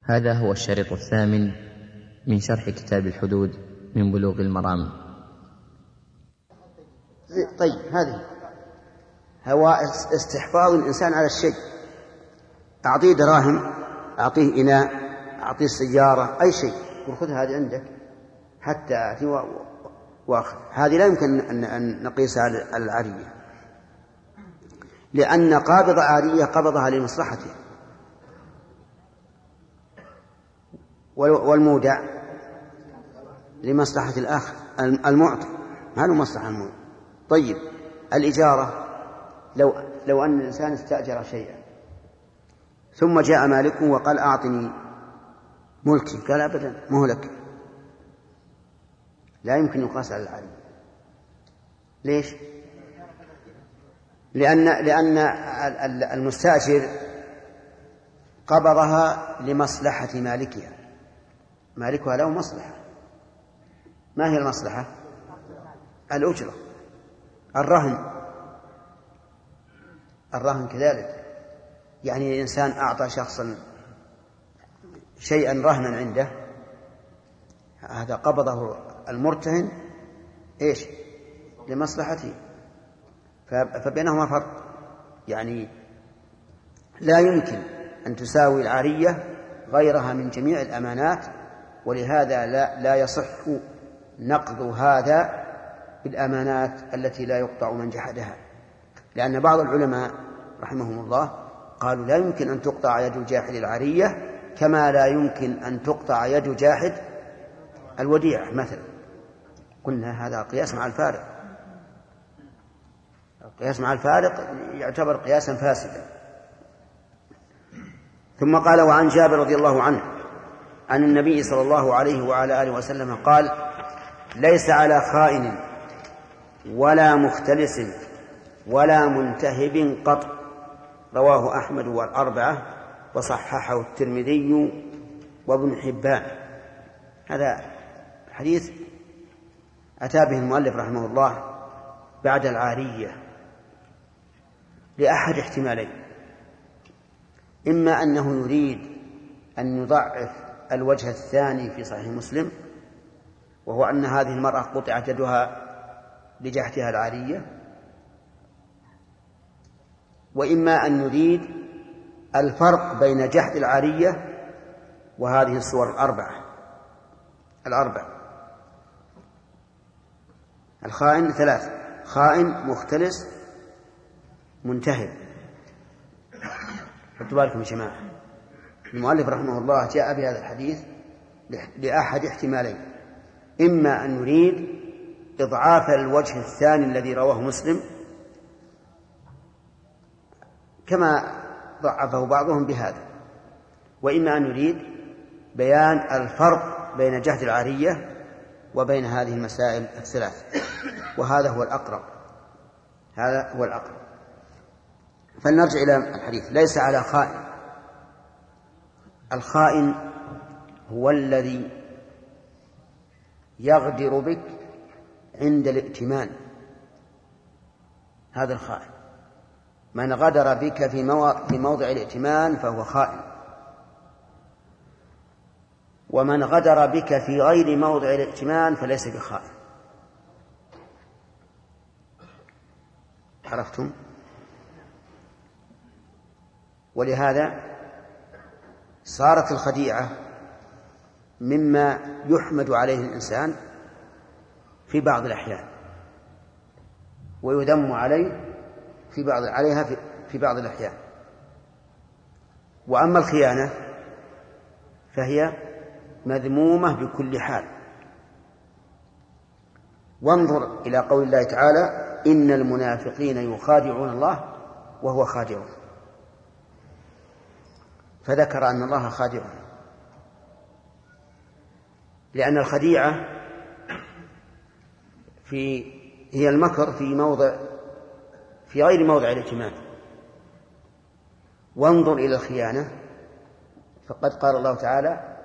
هذا هو الشريط الثامن من شرح كتاب الحدود من بلوغ المرام. طيب، هذه هو استحفاظ الإنسان على الشيء. أعطيه دراهم، أعطيه إناء، أعطيه سيارة، أي شيء، وخذ هذه عندك حتى آتي وأخذ. هذه لا يمكن أن نقيسها على العارية، لأن قابض عارية قبضها لمصلحته، والمودع لمصلحة الآخر المعطي، ما له مصلحة المودع. طيب، الإجارة، لو أن الإنسان استأجر شيئا ثم جاء مالكه وقال أعطني ملكي، قال أبدا مهلك، لا يمكن يقاس على العارية. ليش؟ لأن المستأجر قبضها لمصلحة مالكها، مالكها له مصلحة. ما هي المصلحة؟ الأجرة. الرهن كذلك، يعني الإنسان أعطى شخصا شيئا رهنا عنده، هذا قبضه المرتهن إيش؟ لمصلحته، فبينهما فرق. يعني لا يمكن أن تساوي العارية غيرها من جميع الأمانات، ولهذا لا يصح نقض هذا بالأمانات التي لا يقطع من جحدها، لأن بعض العلماء رحمهم الله قالوا لا يمكن أن تقطع يد جاحد العارية كما لا يمكن أن تقطع يد جاحد الوديعة مثلا. قلنا هذا قياس مع الفارق، القياس مع الفارق يعتبر قياسا فاسدا. ثم قال: وعن جابر رضي الله عنه عن النبي صلى الله عليه وعلى آله وسلم قال: ليس على خائن ولا مختلس ولا منتهب قط. رواه أحمد والأربعة وصححه الترمذي وابن حبان. هذا حديث أتى به المؤلف رحمه الله بعد العارية لأحد احتمالين: إما أنه يريد أن يضعف الوجه الثاني في صحيح مسلم، وهو أن هذه المرأة قطعت يدها لجحدها العارية، وإما أن يريد الفرق بين جحد العارية وهذه الصور الأربع. الخائن 3: خائن، مختلس، منتهب. خذوا بالكم يا جماعة، المؤلف رحمه الله جاء بهذا الحديث لأحد احتمالين: إما أن يريد إضعاف الوجه الثاني الذي رواه مسلم كما ضعفه بعضهم بهذا، وإما أن يريد بيان الفرق بين جحد العارية وبين هذه المسائل الثلاث، وهذا هو الأقرب. فلنرجع إلى الحديث. ليس على خائن. الخائن هو الذي يغدر بك عند الائتمان، هذا الخائن. من غدر بك في موضع الائتمان فهو خائن، ومن غدر بك في غير موضع الائتمان فليس بخائن. عرفتم؟ ولهذا صارت الخديعة مما يحمد عليه الإنسان في بعض الأحيان، ويذم عليها في بعض الأحيان. وأما الخيانة فهي مذمومة بكل حال. وانظر إلى قول الله تعالى: إن المنافقين يخادعون الله وهو خادعهم، فذكر أن الله خادعهم، لأن الخديعة هي المكر في غير موضع الائتمان. وانظر إلى الخيانة، فقد قال الله تعالى: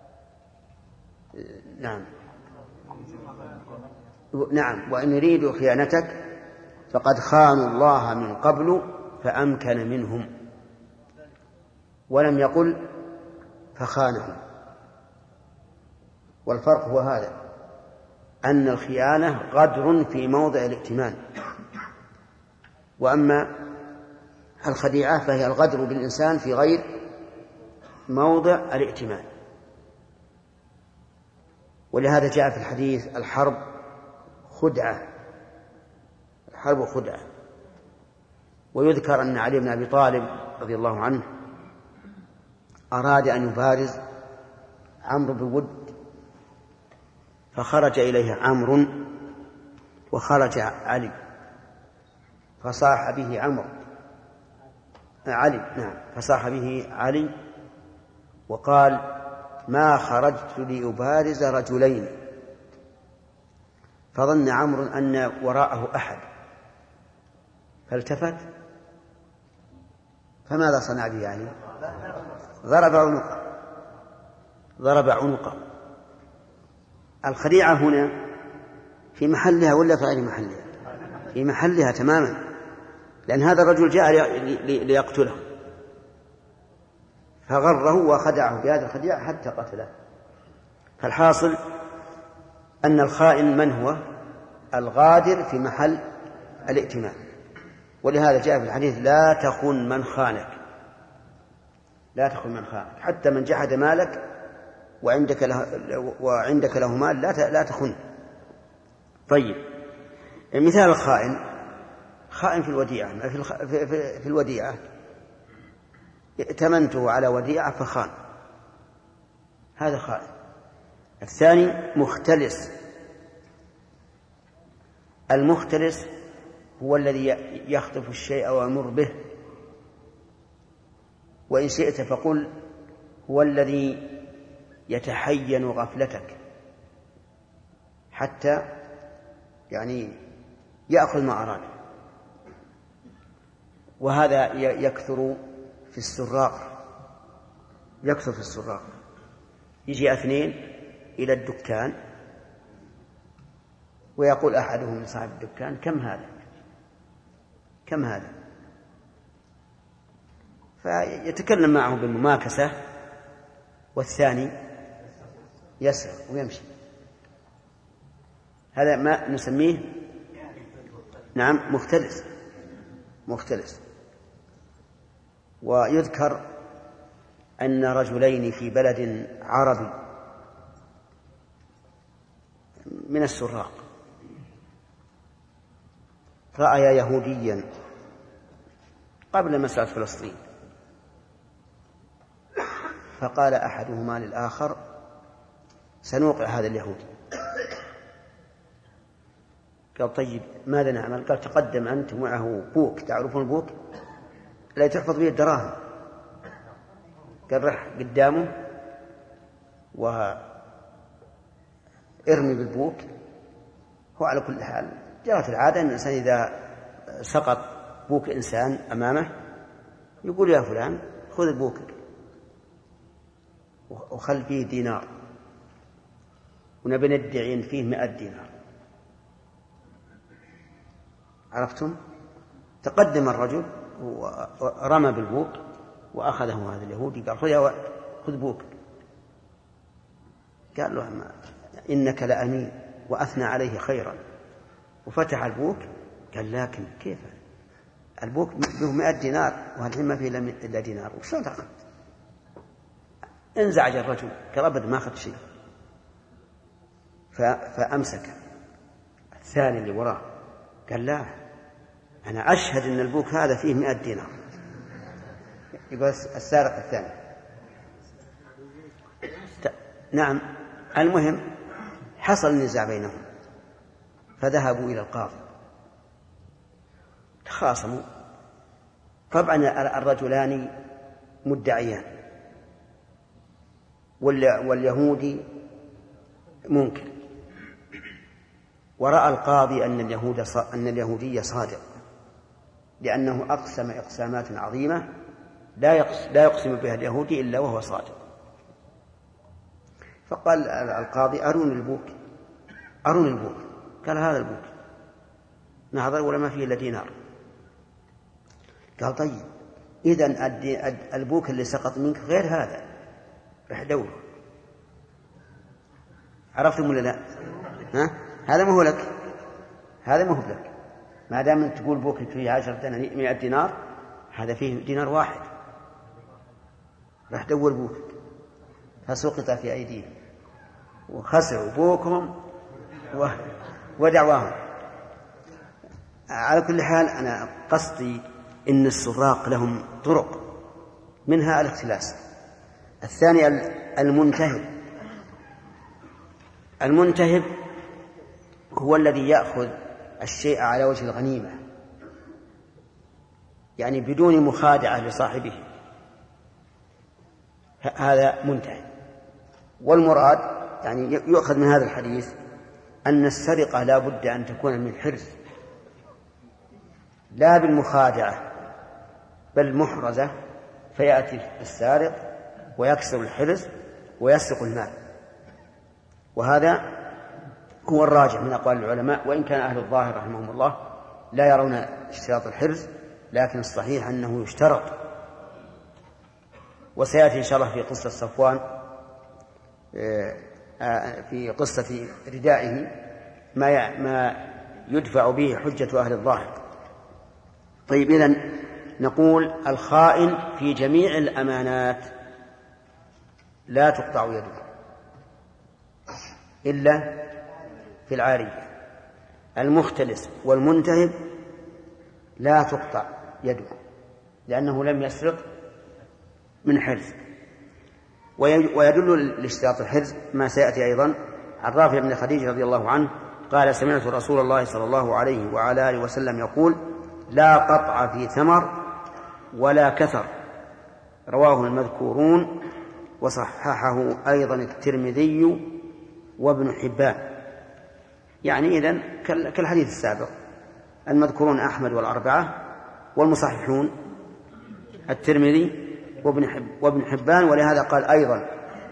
نعم، وإن يريدوا خيانتك فقد خانوا الله من قبل فأمكن منهم. ولم يقل فخانه. والفرق هو هذا، أن الخيانة غدر في موضع الائتمان، وأما الخديعة فهي الغدر بالإنسان في غير موضع الائتمان. ولهذا جاء في الحديث: الحرب خدعة، الحرب خدعة. ويذكر أن علي بن أبي طالب رضي الله عنه أراد أن يبارز عمرو بود، فخرج إليه عمرو وخرج علي، فصاح به فصاح به علي وقال: ما خرجت لأبارز رجلين. فظن عمرو أن وراءه أحد فالتفت، فماذا صنع به علي؟ ضرب عنقه. الخديعة هنا في محلها ولا في غير محلها؟ في محلها تماما، لأن هذا الرجل جاء ليقتله، فغره وخدعه بهذه الخديعة حتى قتله. فالحاصل أن الخائن من هو؟ الغادر في محل الائتمان. ولهذا جاء في الحديث: لا تخن من خانك، لا تخن من خانك، حتى من جحد مالك وعندك له مال لا تخن. طيب، مثال الخائن: خائن في الوديعة، في الوديعة ائتمنته على وديعة فخان، هذا خائن. الثاني مختلس. المختلس هو الذي يخطف الشيء ويمر به، وإن شئت فقل هو الذي يتحين غفلتك حتى يأخذ ما أراد. وهذا يكثر في السراق، يجي اثنين إلى الدكان ويقول أحدهم لصاحب الدكان: كم هذا؟ فيتكلم معه بالمماكسة، والثاني يسرق ويمشي. هذا ما نسميه مختلس. ويذكر أن رجلين في بلد عربي من السراق رأيا يهوديا قبل مسألة فلسطين، فقال أحدهما للآخر: سنوقع هذا اليهودي. قال: طيب ماذا نعمل؟ قال: تقدم أنت معه بوك، تعرفون البوك لا تحفظ به الدراهم. قال: رح قدامه وارمي بالبوك. هو على كل حال جرت العادة أن الإنسان إذا سقط بوك إنسان أمامه يقول: يا فلان خذ بوكك وخل فيه دينار، ونبي ندعي فيه 100 دينار. عرفتم؟ تقدم الرجل ورمى بالبوك وأخذه هذا اليهودي، قال: خذ بوك. قال له: إنك لأمين، وأثنى عليه خيرا، وفتح البوك. قال: لكن كيف البوك به 100 دينار وهالحين ما فيه إلا دينار، وشلون تأخذ؟ انزعج الرجل، قال: أبدا ما أخذ شيء. فأمسك الثاني اللي وراه، قال: لا، أنا أشهد أن البوك هذا فيه 100 دينار. يقول السارق الثاني. نعم. المهم حصل نزاع بينهم، فذهبوا إلى القاضي، تخاصموا. طبعا الرجلان مدعيان، واليهودي منكر، ورأى القاضي أن اليهودي صادق، لأنه أقسم إقسامات عظيمة لا يقسم بها اليهودي إلا وهو صادق. فقال القاضي: أروني البوك. قال: هذا البوك. نهضر ولا ما فيه إلا دينار. قال: طيب إذن البوك اللي سقط منك غير هذا، رح دور. عرفتم ولا لا؟ ها؟ هذا ما هو لك، هذا ما هو لك. ما دام أنت تقول بوكت فيه 100 دينار، هذا فيه دينار واحد، راح دور بوكت، فسقط في أيديهم وخسروا بوكهم ودعواهم. على كل حال أنا قصدي إن السراق لهم طرق، منها الاختلاس. الثاني المنتهب هو الذي يأخذ الشيء على وجه الغنيمة، يعني بدون مخادعة لصاحبه، هذا منتهب. والمراد يعني يؤخذ من هذا الحديث أن السرقة لا بد أن تكون من حرز، لا بالمخادعة، بل محرزة، فيأتي السارق ويكسر الحرز ويسرق المال. وهذا هو الراجح من أقوال العلماء، وإن كان أهل الظاهر رحمهم الله لا يرون اشتراط الحرز، لكن الصحيح أنه يشترط. وسيأتي إن شاء الله في قصة صفوان، في قصة ردائه، ما يدفع به حجة أهل الظاهر. طيب، إذن نقول الخائن في جميع الأمانات لا تقطع يده إلا في العارية. المختلس والمنتهب لا تقطع يده لأنه لم يسرق من حرز. ويدل لاشتراط الحرز ما سيأتي أيضا عن رافع بن خديج رضي الله عنه قال: سمعت رسول الله صلى الله عليه وعلى آله وسلم يقول: لا قطع في ثمر ولا كثر. رواه المذكورون، وصححه أيضا الترمذي وابن حبان. يعني إذن كالحديث السابق، المذكورون أحمد والأربعة، والمصححون الترمذي وابن حبان. ولهذا قال أيضا،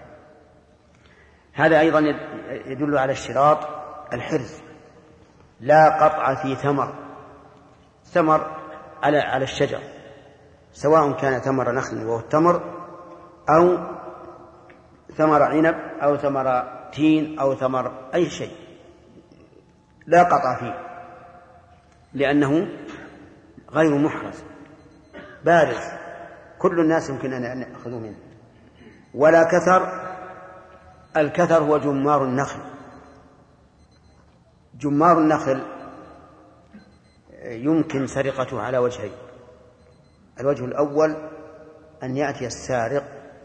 هذا أيضا يدل على اشتراط الحرز. لا قطع في ثمر على الشجر، سواء كان ثمر نخل وهو التمر، أو ثمر عنب، أو ثمر تين، أو ثمر أي شيء، لا قطع فيه لأنه غير محرز بارز، كل الناس يمكن أن يأخذوا منه. ولا كثر. الكثر هو جمار النخل. جمار النخل يمكن سرقته على وجهين: الوجه الأول أن يأتي السارق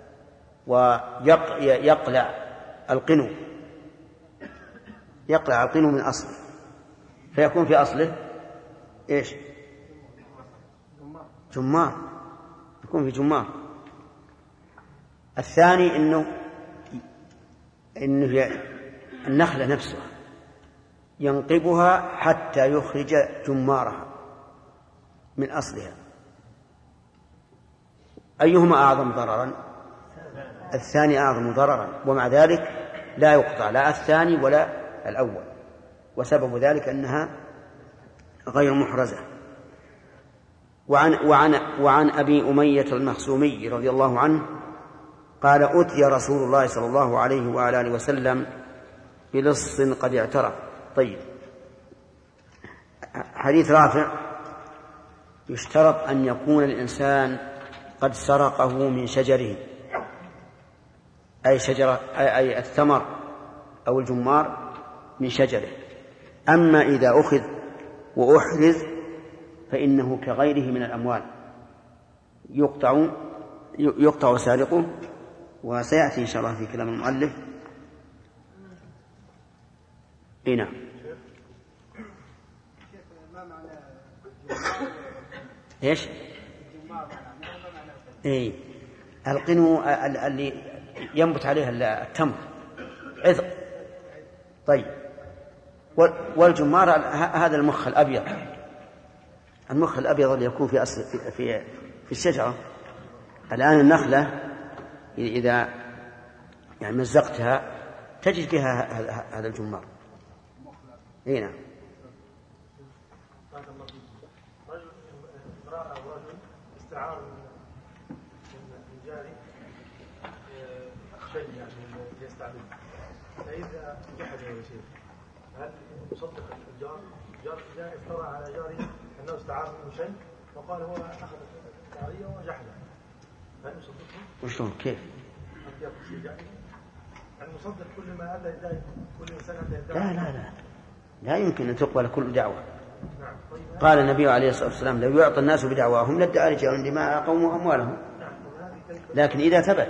ويقلع القنو من أصله، فيكون في أصله إيش؟ جمار، يكون في جمار. الثاني إنه النخلة نفسها ينقبها حتى يخرج جمارها من أصلها. أيهما أعظم ضررا؟ الثاني أعظم ضررا، ومع ذلك لا يقطع لا الثاني ولا الأول، وسبب ذلك أنها غير محرزة. وعن أبي أمية المخزومي رضي الله عنه قال: أتي رسول الله صلى الله عليه وعلى آله وسلم بلص قد اعترف. طيب، حديث رافع يشترط أن يكون الإنسان قد سرقه من شجره، أي الثمر أو الجمار من شجره. أما إذا أخذ وأحرز فإنه كغيره من الأموال يقطع سارقه، وسيأتي إن شاء الله في كلام المؤلف. نعم. إيش؟ القنو اللي ينبت عليها التمر، عذق. طيب، والجمار هذا المخ الأبيض، اللي يكون في أصل في الشجرة. الآن النخلة إذا يعني مزقتها تجد فيها هذا الجمار. نعم. يستعمل، فإذا جحد يا شيخ هل يصدق الجار إذا افترى على جاره أنه استعار منه شيء وقال هو أخذ العارية وجحده، هل يصدقه؟ وشلون كيف؟ يعني يصدق كل ما أتى يدعي، كل إنسان أتى يدعي؟ لا لا لا، لا يمكن أن تقبل كل دعوة. قال النبي عليه الصلاة والسلام: لو يعطى الناس بدعواهم لادعى رجال دماء قوم وأموالهم. لكن إذا ثبت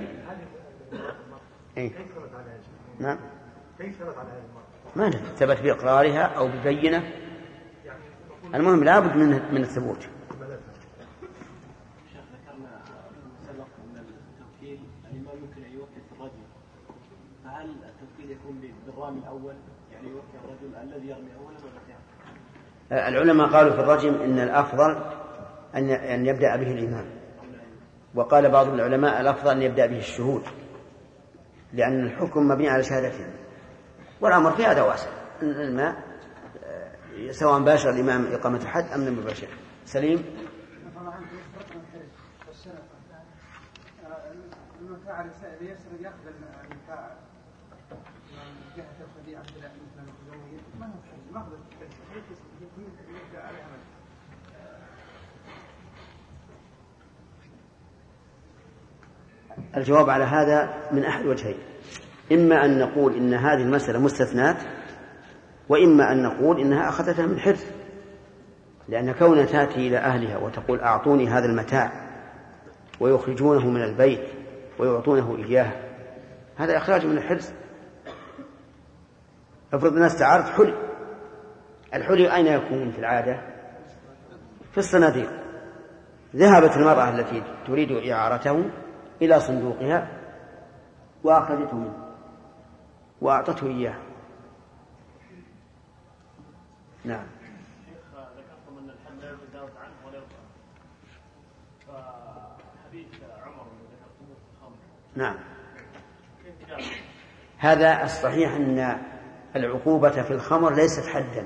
نعم ما ثبت بإقرارها أو ببينة، المهم لا بد من الثبوت. شيخ ذكرنا سبق أن التوكيل الإمام يمكن أن يوكل في الرجل، فهل التوكيل يكون بالرامي الأول، يعني يوكل الرجل الذي يرمي أولا ولا ثانيا؟ العلماء قالوا في الرجم إن الأفضل أن يبدأ به الإمام، وقال بعض العلماء الأفضل أن يبدأ به الشهود، لأن الحكم مبني على شهادتهم، والأمر في هذا واسع، الماء سواء باشر الإمام إقامة الحد أم لم يباشر. سليم. الجواب على هذا من أحد وجهين: إما أن نقول إن هذه المسألة مستثنات، وإما أن نقول إنها أخذتها من حرز، لأن كونها تأتي إلى أهلها وتقول أعطوني هذا المتاع ويخرجونه من البيت ويعطونه إياه، هذا إخراج من الحرز. افرض الناس تعارف حلي، الحلي أين يكون في العادة؟ في الصناديق. ذهبت المرأة التي تريد إعارته إلى صندوقها وأخذته منه وأعطته إياه. نعم. ذكرتم أن الحد لا يتجاوز عنه ولا يطلع، فحديث عمر الذي ذكرتموه في الخمر. نعم. هذا الصحيح أن العقوبة في الخمر ليست حدا،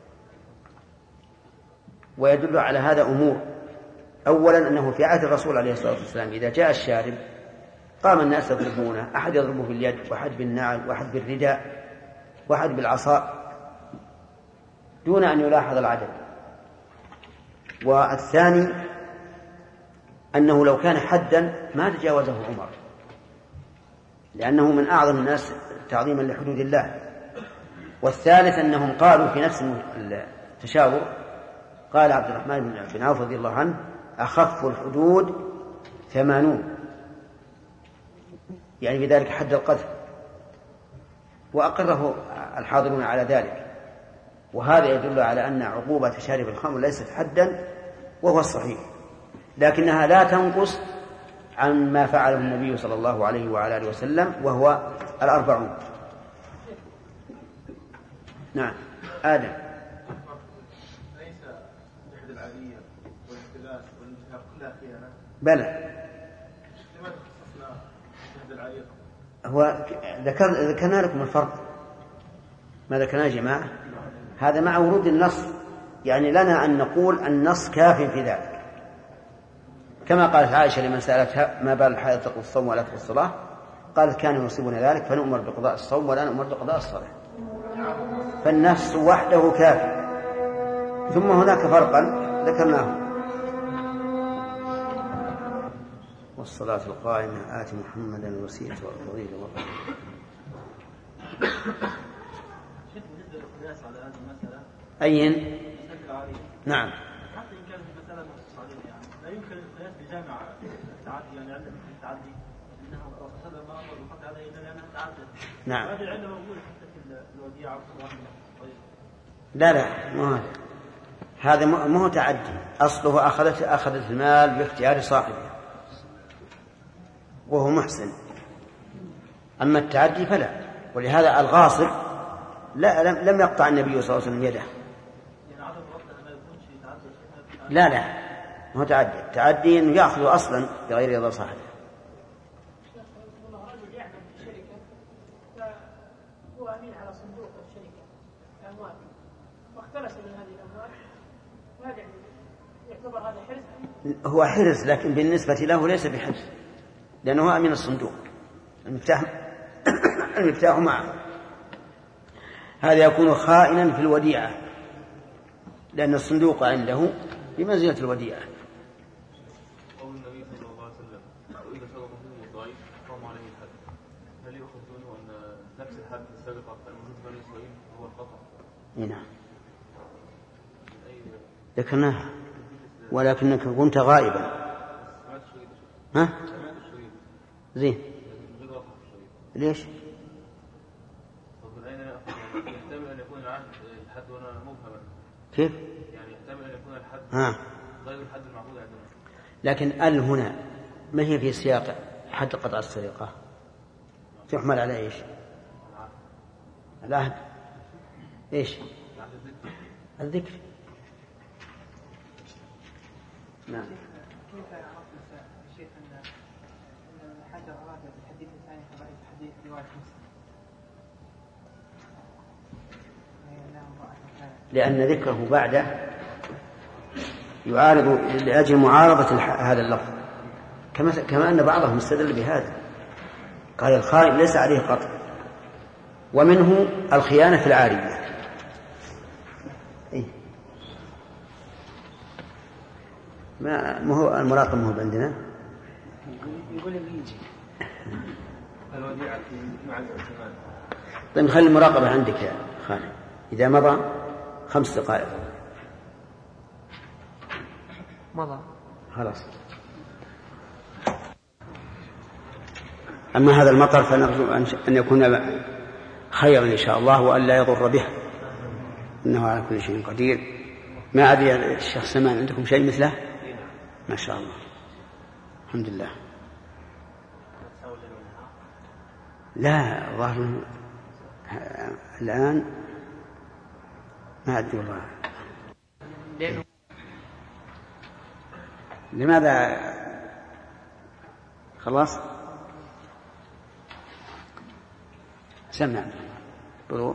ويدل على هذا أمور: أولا أنه في عهد الرسول عليه الصلاة والسلام إذا جاء الشارب قام الناس يضربونه، أحد يضربه باليد، واحد بالنعل، واحد بالرداء، واحد بالعصا، دون أن يلاحظ العدد. والثاني أنه لو كان حدا ما تجاوزه عمر، لأنه من أعظم الناس تعظيما لحدود الله. والثالث أنهم قالوا في نفس التشاور، قال عبد الرحمن بن عوف رضي الله عنه: أخف الحدود 80، يعني بذلك حد القذف، وأقره الحاضرون على ذلك. وهذا يدل على أن عقوبة شارب الخمر ليست حدا، وهو الصحيح، لكنها لا تنقص عن ما فعله النبي صلى الله عليه وعلى آله وسلم، وهو 40. نعم. آدم. ليس جحد العادية والاختلاس والانتهاك كلها خيانة؟ بلى. لماذا خصصنا جحد العادية؟ هو ذكرنا لكم الفرق، ما ذكرنا يا جماعة، هذا مع ورود النص، يعني لنا أن نقول النص كاف في ذلك، كما قالت عائشة لمن سألتها: ما بال الحائض تقضي الصوم ولا تقضي الصلاة؟ قالت: كان يصيبنا ذلك فنؤمر بقضاء الصوم ولا نؤمر بقضاء الصلاة. فالنص وحده كاف. ثم هناك فرقا ذكرناه: والصلاة القائمة آت محمدا الوسيلة والفضيلة والفضيلة. أين؟ نعم. حتى إن كانت المسألة صحيحة، يعني لا يمكن القياس بجامع التعدي، يعني عندنا في التعدي إنها وقصد ما أمر بقطع عليه لأنها تعدد. نعم. هذه العلة موجودة حتى في الوديعة والرحمة. لا هذا ما هو تعدي، أصله أخذت المال باختيار صاحبه وهو محسن. أما التعدي فلا، ولهذا الغاصب لم يقطع النبي صلى الله عليه وسلم يده. لا ما هو تعدي. تعدي إنه يأخذ أصلا بغير رضا صاحبه. رجل يعمل في شركة فهو أمين على صندوق الشركة الأموال واختلس من هذه الأموال، وهذا يعتبر هذا حرز؟ هو حرز، لكن بالنسبة له ليس بحرز، لأنه هو أمين الصندوق، المفتاح المفتاح معه. هذا يكون خائنا في الوديعة، لأن الصندوق عنده بمنزلة الوديعة. قول النبي صلى الله عليه وسلم وإذا سرق مسلم ضعيف قام عليه الحد، هل يؤخذ منه أن نفس الحد السابقة الموجود في بني إسرائيل هو القطع؟ نعم ذكرناه، ولكنك كنت غائبا. ها؟ زين ليش؟ يحتمل أن يكون الحد هنا مبهما. كيف؟ يعني يحتمل أن يكون الحد غير الحد المعقول عندنا. لكن هنا ما هي في سياق حد قطع السرقة؟ تحمل على إيش؟ العهد. إيش؟ الذكر. نعم. كيف عرفت الشيخ أن الحجر أراد بالحديث الثاني كرأي حديث رواية مسلم؟ لأن ذكره بعده يعارض لأجل معارضة هذا اللفظ، كما أن بعضهم استدل بهذا، قال الخائن ليس عليه قطع، ومنه الخيانة في العارية. ما هو المراقب هو عندنا يقول يجي الوديعة مع الائتمان. طيب خلي المراقبة عندك يا خالد، إذا مضى 5 دقائق مضى خلاص. أما هذا المطر فنرجو أن يكون خيرا إن شاء الله وأن لا يضر به، إنه على كل شيء قدير. ما أدري الشيخ سمان عندكم شيء مثله؟ ما شاء الله الحمد لله. لا ظاهر الآن ما أدري والله لماذا. خلاص سمع بروح.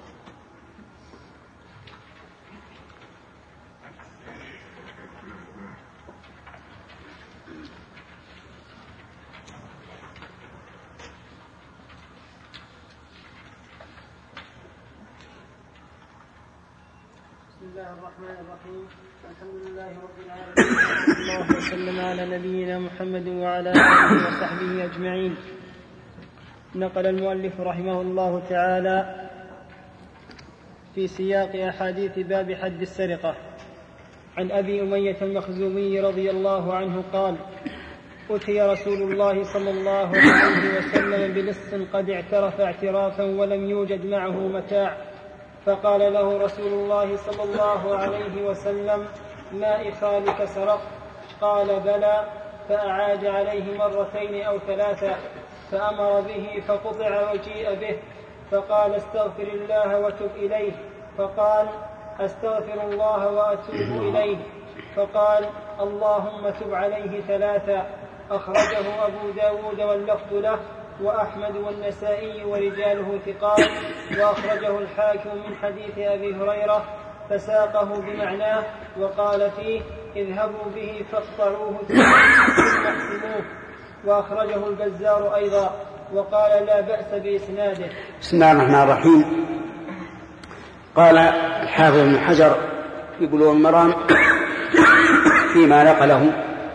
بسم الله الرحمن الرحيم. الحمد لله رب العالمين، صلى الله وسلم على نبينا محمد وعلى آله وصحبه أجمعين. نقل المؤلف رحمه الله تعالى في سياق أحاديث باب حد السرقة عن أبي أمية المخزومي رضي الله عنه قال: أتي رسول الله صلى الله عليه وسلم بلص قد اعترف اعترافا ولم يوجد معه متاع، فقال له رسول الله صلى الله عليه وسلم: ما إخالك سرق؟ قال: بلى. فأعاد عليه 2 أو 3 فأمر به فقطع وجيء به، فقال: استغفر الله وتب إليه. فقال: أستغفر الله وأتوب إليه. فقال: اللهم تب عليه 3. أخرجه أبو داود واللفظ له، وأحمد والنسائي ورجاله ثقات، وأخرجه الحاكم من حديث أبي هريرة فساقه بمعناه، وقال فيه: اذهبوا به فاقطعوه ثم احسموه. وأخرجه البزار أيضا، وقال: لا بأس بإسناده. بسم الله الرحمن الرحيم. قال الحافظ ابن حجر في بلوغ المرام فيما نقله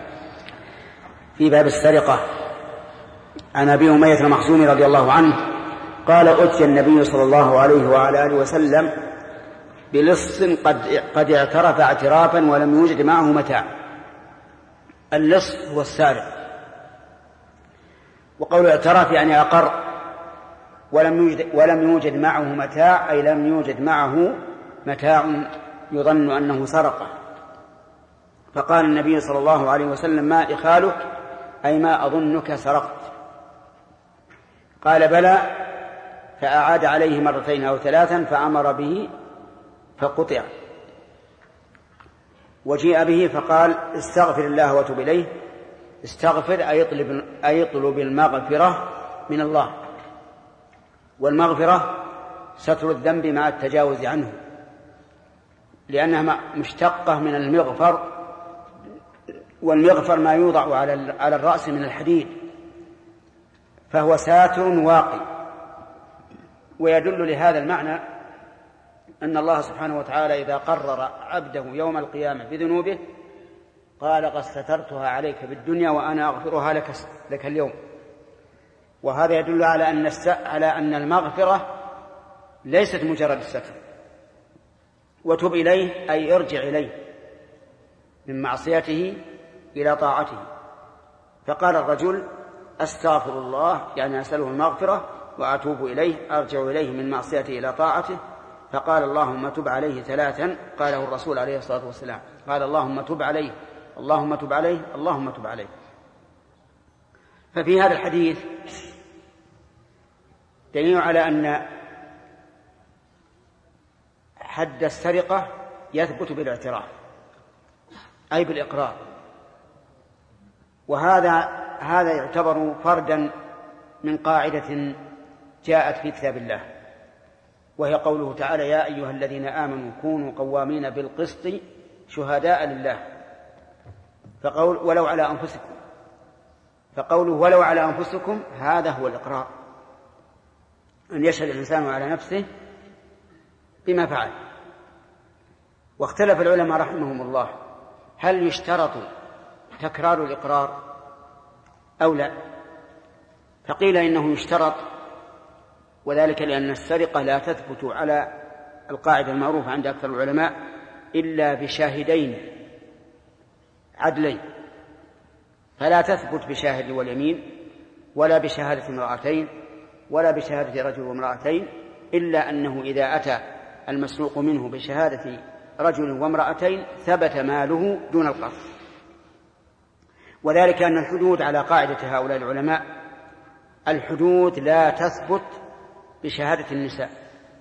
في باب السرقة عن أبي أمية المخزومي رضي الله عنه قال: أتي النبي صلى الله عليه وعلى آله وسلم بلص قد اعترف اعترافا ولم يوجد معه متاع. اللص هو السارق، وقول اعتراف يعني أقر، ولم يوجد معه متاع أي لم يوجد معه متاع يظن أنه سرقه. فقال النبي صلى الله عليه وسلم: ما إخالك أي ما أظنك سرقت؟ قال: بلى. فأعاد عليه 2 أو 3 فأمر به فقطع وجيء به، فقال: استغفر الله وتب إليه. استغفر أي اطلب المغفرة من الله، والمغفرة ستر الذنب مع التجاوز عنه، لأنها مشتقة من المغفر، والمغفر ما يوضع على الرأس من الحديد، فهو ساتر واقي ويدل لهذا المعنى أن الله سبحانه وتعالى إذا قرر عبده يوم القيامة بذنوبه قال قد سترتها عليك بالدنيا وأنا أغفرها لك اليوم. وهذا يدل على أن المغفرة ليست مجرد الستر. وتب إليه أي ارجع إليه من معصيته إلى طاعته. فقال الرجل أستغفر الله يعني أسأله المغفرة وأتوب إليه أرجع إليه من معصيته إلى طاعته. فقال اللهم تب عليه 3 قاله الرسول عليه الصلاة والسلام قال اللهم تب عليه اللهم تب عليه اللهم تب عليه. ففي هذا الحديث دليل على أن حد السرقة يثبت بالاعتراف أي بالإقرار. وهذا يعتبر فردا من قاعدة جاءت في كتاب الله، وهي قوله تعالى يا أيها الذين آمنوا كونوا قوامين بالقسط شهداء لله. فقول ولو على أنفسكم، فقوله ولو على أنفسكم هذا هو الإقرار، أن يشهد الإنسان على نفسه بما فعل. واختلف العلماء رحمهم الله هل يشترط تكرار الإقرار أو لا؟ فقيل إنه يشترط، وذلك لأن السرقة لا تثبت على القاعدة المعروفة عند أكثر العلماء إلا بشاهدين عدلين، فلا تثبت بشاهد واليمين ولا بشهادة امرأتين ولا بشهادة رجل وامرأتين، إلا أنه إذا أتى المسروق منه بشهادة رجل وامرأتين ثبت ماله دون القصد. وذلك أن الحدود على قاعدة هؤلاء العلماء الحدود لا تثبت بشهادة النساء،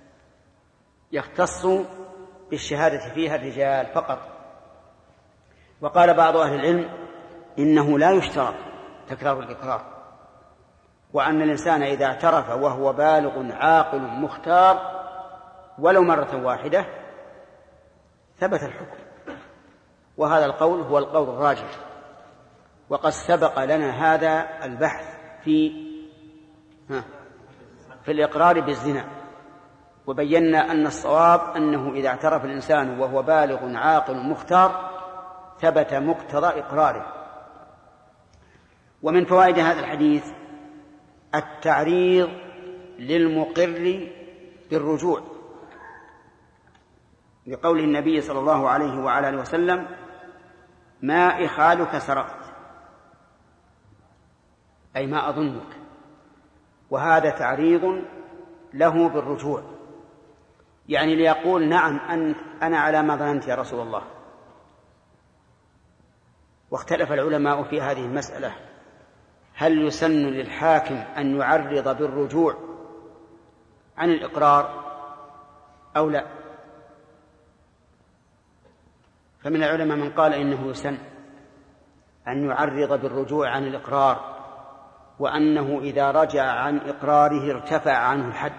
يختص بالشهادة فيها الرجال فقط. وقال بعض أهل العلم إنه لا يشترط تكرار الإقرار، وأن الإنسان إذا اعترف وهو بالغ عاقل مختار ولو مرة واحدة ثبت الحكم. وهذا القول هو القول الراجح، وقد سبق لنا هذا البحث في الإقرار بالزنا، وبينا أن الصواب أنه إذا اعترف الإنسان وهو بالغ عاقل مختار ثبت مقتضى إقراره. ومن فوائد هذا الحديث التعريض للمقر بالرجوع، لقول النبي صلى الله عليه وعلى آله وسلم ما إخالك سرقت، أي ما أظنك، وهذا تعريض له بالرجوع، يعني ليقول نعم أنا على ما ظننت يا رسول الله. واختلف العلماء في هذه المسألة هل يسن للحاكم أن يعرض بالرجوع عن الإقرار أو لا. فمن العلماء من قال إنه يسن أن يعرض بالرجوع عن الإقرار، وأنه إذا رجع عن إقراره ارتفع عنه الحد،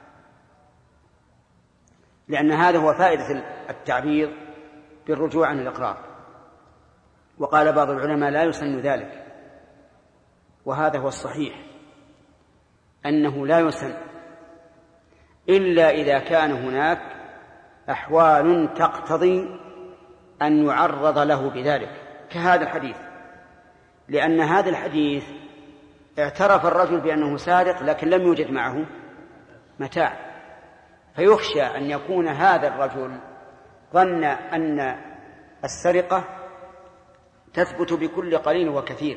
لأن هذا هو فائدة التعبير بالرجوع عن الإقرار. وقال بعض العلماء لا يسن ذلك، وهذا هو الصحيح أنه لا يسن إلا إذا كان هناك أحوال تقتضي أن يعرض له بذلك، كهذا الحديث، لأن هذا الحديث اعترف الرجل بأنه سارق لكن لم يوجد معه متاع، فيخشى أن يكون هذا الرجل ظن أن السرقة تثبت بكل قليل وكثير،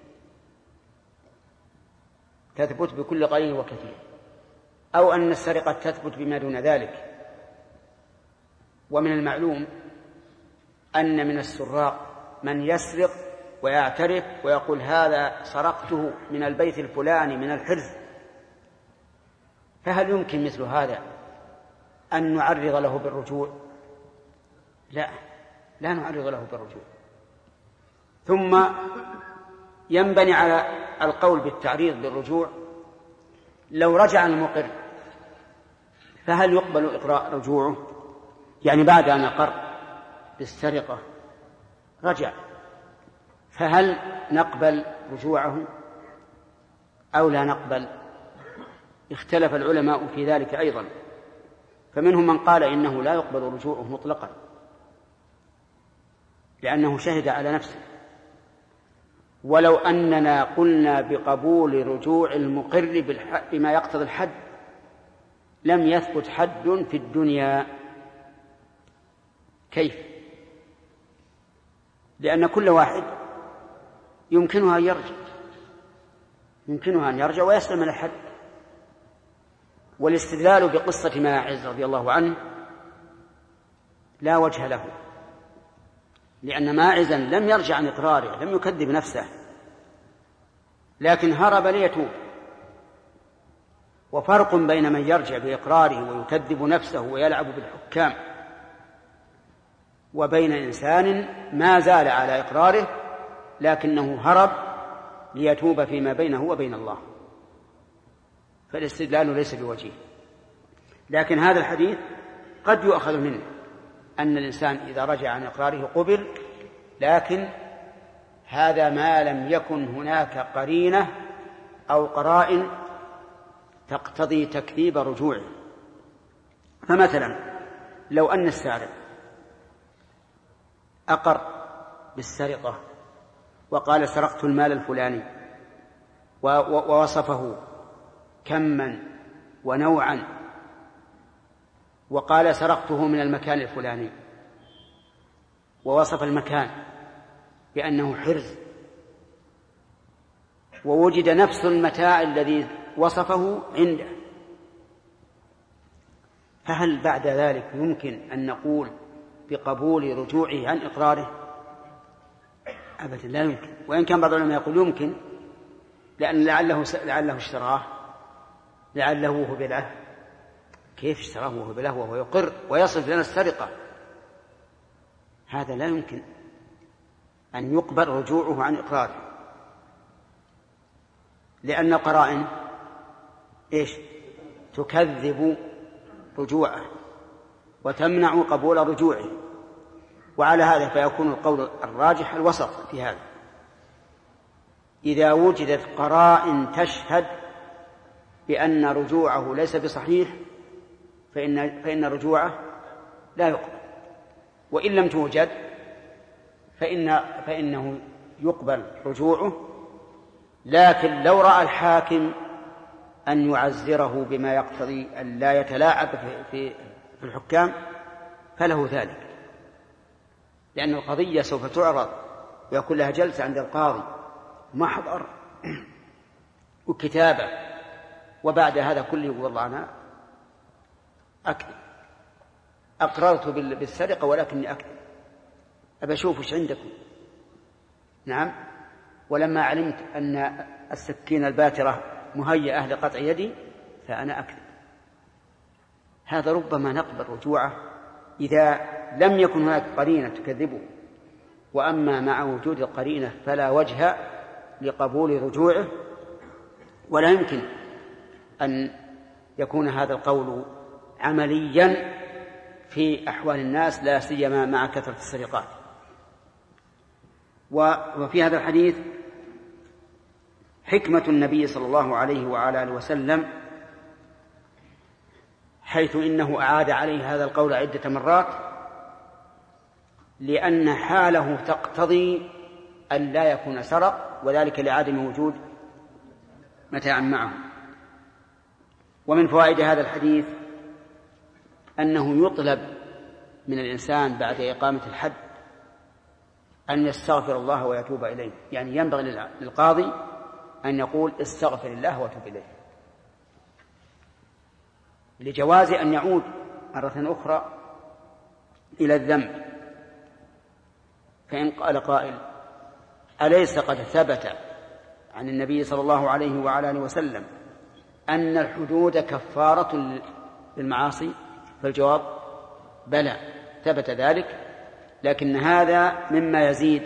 تثبت بكل قليل وكثير، أو أن السرقة تثبت بما دون ذلك. ومن المعلوم أن من السراق من يسرق ويعترف ويقول هذا سرقته من البيت الفلاني من الحرز، فهل يمكن مثل هذا أن نعرض له بالرجوع؟ لا نعرض له بالرجوع. ثم ينبني على القول بالتعريض بالرجوع لو رجع المقر فهل يقبل إقراء رجوعه؟ يعني بعد أن أقر بالسرقة رجع، فهل نقبل رجوعه أو لا نقبل؟ اختلف العلماء في ذلك أيضا، فمنهم من قال إنه لا يقبل رجوعه مطلقا لأنه شهد على نفسه، ولو أننا قلنا بقبول رجوع المقر بما يقتضي الحد لم يثبت حد في الدنيا. كيف؟ لأن كل واحد يمكنها أن يرجع ويسلم من الحد. والاستدلال بقصة ماعز رضي الله عنه لا وجه له، لأن ماعزا لم يرجع عن إقراره، لم يكذب نفسه، لكن هرب ليتوب. وفرق بين من يرجع بإقراره ويكذب نفسه ويلعب بالحكام وبين إنسان ما زال على إقراره لكنه هرب ليتوب فيما بينه وبين الله، فالاستدلال ليس بوجيه. لكن هذا الحديث قد يؤخذ منه أن الإنسان إذا رجع عن إقراره قبل، لكن هذا ما لم يكن هناك قرينة أو قرائن تقتضي تكذيب رجوعه. فمثلا لو أن السارق أقر بالسرقة وقال سرقت المال الفلاني ووصفه كما ونوعا، وقال سرقته من المكان الفلاني ووصف المكان بأنه حرز، ووجد نفس المتاع الذي وصفه عنده، فهل بعد ذلك يمكن أن نقول بقبول رجوعه عن إقراره؟ أبدا لا يمكن. وإن كان بعض العلماء يقول يمكن، لأن لعله اشتراه، لعله وهبله. كيف اشتراه وهبله وهو يقر ويصف لنا السرقة؟ هذا لا يمكن أن يقبل رجوعه عن إقراره، لأن القرائن تكذب رجوعه وتمنع قبول رجوعه. وعلى هذا فيكون القول الراجح الوسط في هذا. إذا وجدت قرائن تشهد بأن رجوعه ليس بصحيح فإن رجوعه لا يقبل، وإن لم توجد فإنه يقبل رجوعه. لكن لو رأى الحاكم أن يعزره بما يقتضي أن لا يتلاعب في الحكام فله ذلك، لأن القضية سوف تعرض ويكون لها جلسة عند القاضي محضر وكتابة، وبعد هذا كله يقول والله أنا أكذب، أقررت بالسرقة ولكني أكذب، أبى أشوف وش عندكم. نعم، ولما علمت أن السكين الباترة مهيئة لقطع يدي فأنا أكذب. هذا ربما نقبل رجوعه إذا لم يكن هناك قرينة تكذبه، وأما مع وجود القرينة فلا وجه لقبول رجوعه، ولا يمكن أن يكون هذا القول عمليا في أحوال الناس، لا سيما مع كثرة السرقات. وفي هذا الحديث حكمة النبي صلى الله عليه وعلى آله وسلم، حيث إنه أعاد عليه هذا القول عدة مرات، لأن حاله تقتضي أن لا يكون سرق، وذلك لعدم وجود متاع معه. ومن فوائد هذا الحديث أنه يطلب من الإنسان بعد إقامة الحد أن يستغفر الله ويتوب إليه، يعني ينبغي للقاضي أن يقول استغفر الله وتوب إليه، لجواز أن يعود مرة أخرى إلى الذنب. فإن قال قائل أليس قد ثبت عن النبي صلى الله عليه وعلى آله وسلم أن الحدود كفارة للمعاصي؟ فالجواب بلى، ثبت ذلك، لكن هذا مما يزيد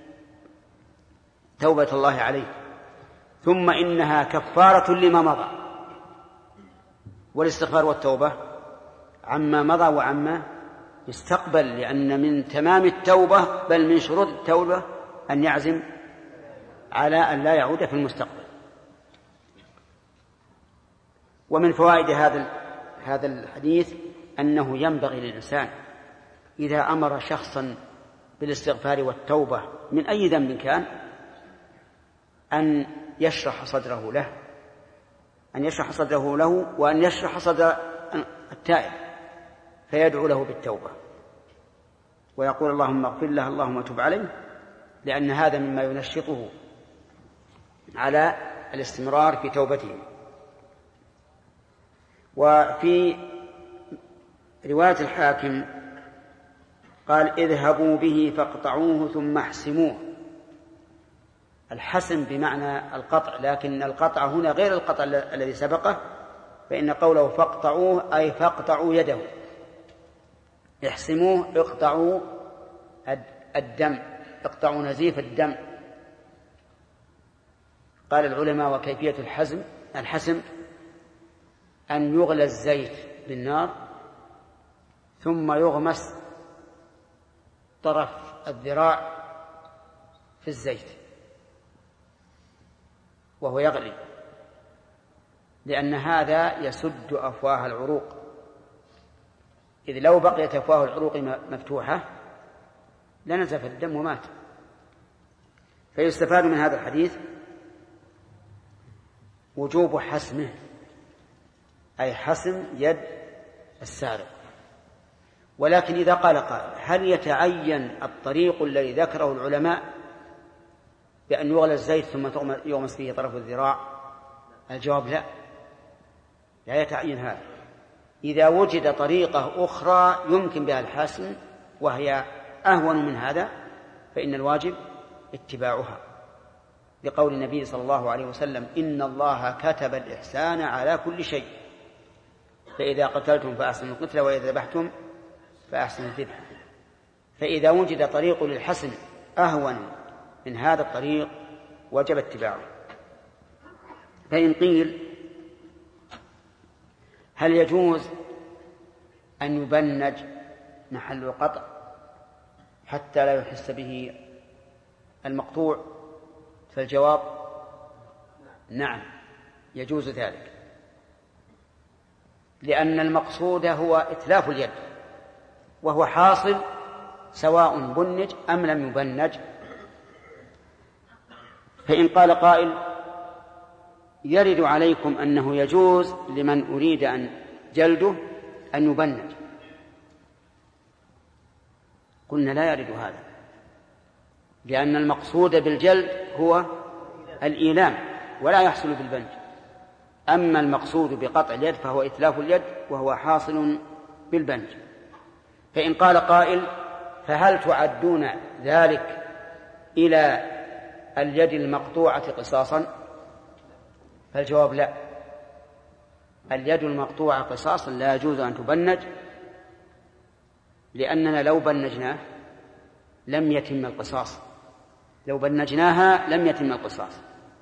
توبة الله عليه، ثم إنها كفارة لما مضى، والاستغفار والتوبة عما مضى وعما يستقبل، لأن من تمام التوبة بل من شروط التوبة أن يعزم على أن لا يعود في المستقبل. ومن فوائد هذا الحديث أنه ينبغي للإنسان إذا أمر شخصا بالاستغفار والتوبة من أي ذنب كان أن يشرح صدره له، وأن يشرح صدر التائب فيدعو له بالتوبة ويقول اللهم اغفر له اللهم تب عليه، لأن هذا مما ينشطه على الاستمرار في توبته. وفي رواية الحاكم قال اذهبوا به فاقطعوه ثم احسموه. الحسم بمعنى القطع، لكن القطع هنا غير القطع الذي سبقه، فإن قوله فاقطعوه أي فاقطعوا يده، احسموه اقطعوا الدم، اقطعوا نزيف الدم. قال العلماء وكيفية الحسم أن يغلى الزيت بالنار ثم يغمس طرف الذراع في الزيت وهو يغلي، لأن هذا يسد أفواه العروق، إذ لو بقيت أفواه العروق مفتوحة لنزف الدم ومات. فيستفاد من هذا الحديث وجوب حسمه، أي حسم يد السارق. ولكن إذا قال قائل هل يتعين الطريق الذي ذكره العلماء بأن يغلى الزيت ثم يغمس فيه طرف الذراع؟ الجواب لا يتعين هذا. إذا وجد طريقة أخرى يمكن بها الحسم وهي أهون من هذا فإن الواجب اتباعها، لقول النبي صلى الله عليه وسلم إن الله كتب الإحسان على كل شيء، فإذا قتلتم فأحسنوا القتل وإذا ذبحتم فأحسنوا الذبح. فإذا وجد طريق للحسن أهون من هذا الطريق وجب اتباعه. فإن قيل هل يجوز أن يبنج محل القطع حتى لا يحس به المقطوع؟ فالجواب نعم يجوز ذلك، لأن المقصود هو إتلاف اليد، وهو حاصل سواء بنج أم لم يبنج. فإن قال قائل يرد عليكم أنه يجوز لمن أريد أن جلده أن يبنج، قلنا لا يرد هذا، لأن المقصود بالجلد هو الإيلام ولا يحصل بالبنج. أما المقصود بقطع اليد فهو إتلاف اليد وهو حاصل بالبنج. فإن قال قائل فهل تعدون ذلك إلى اليد المقطوعة قصاصا؟ فالجواب لا، اليد المقطوعة قصاصا لا يجوز أن تبنج، لأننا لو بنجناه لم يتم القصاص، لو بنجناها لم يتم القصاص،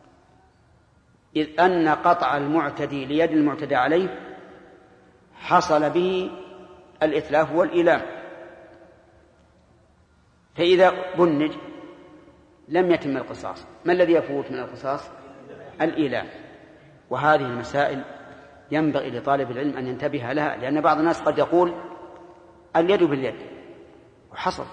إذ أن قطع المعتدي ليد المعتدى عليه حصل به الإتلاف والإيلام. فإذا بنج لم يتم القصاص، ما الذي يفوت من القصاص؟ الإيلام. وهذه المسائل ينبغي لطالب العلم أن ينتبه لها، لأن بعض الناس قد يقول اليد باليد، وحصل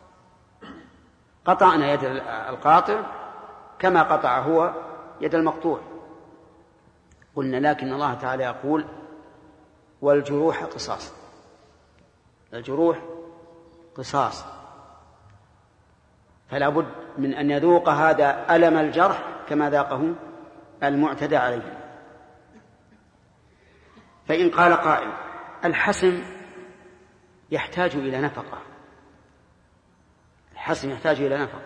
قطعنا يد القاطع كما قطع هو يد المقطوع. قلنا لكن الله تعالى يقول والجروح قصاص، الجروح قصاص، فلا بد من أن يذوق هذا ألم الجرح كما ذاقه المعتدى عليه. فإن قال قائل الحسم يحتاج إلى نفقة، الحسم يحتاج إلى نفقة،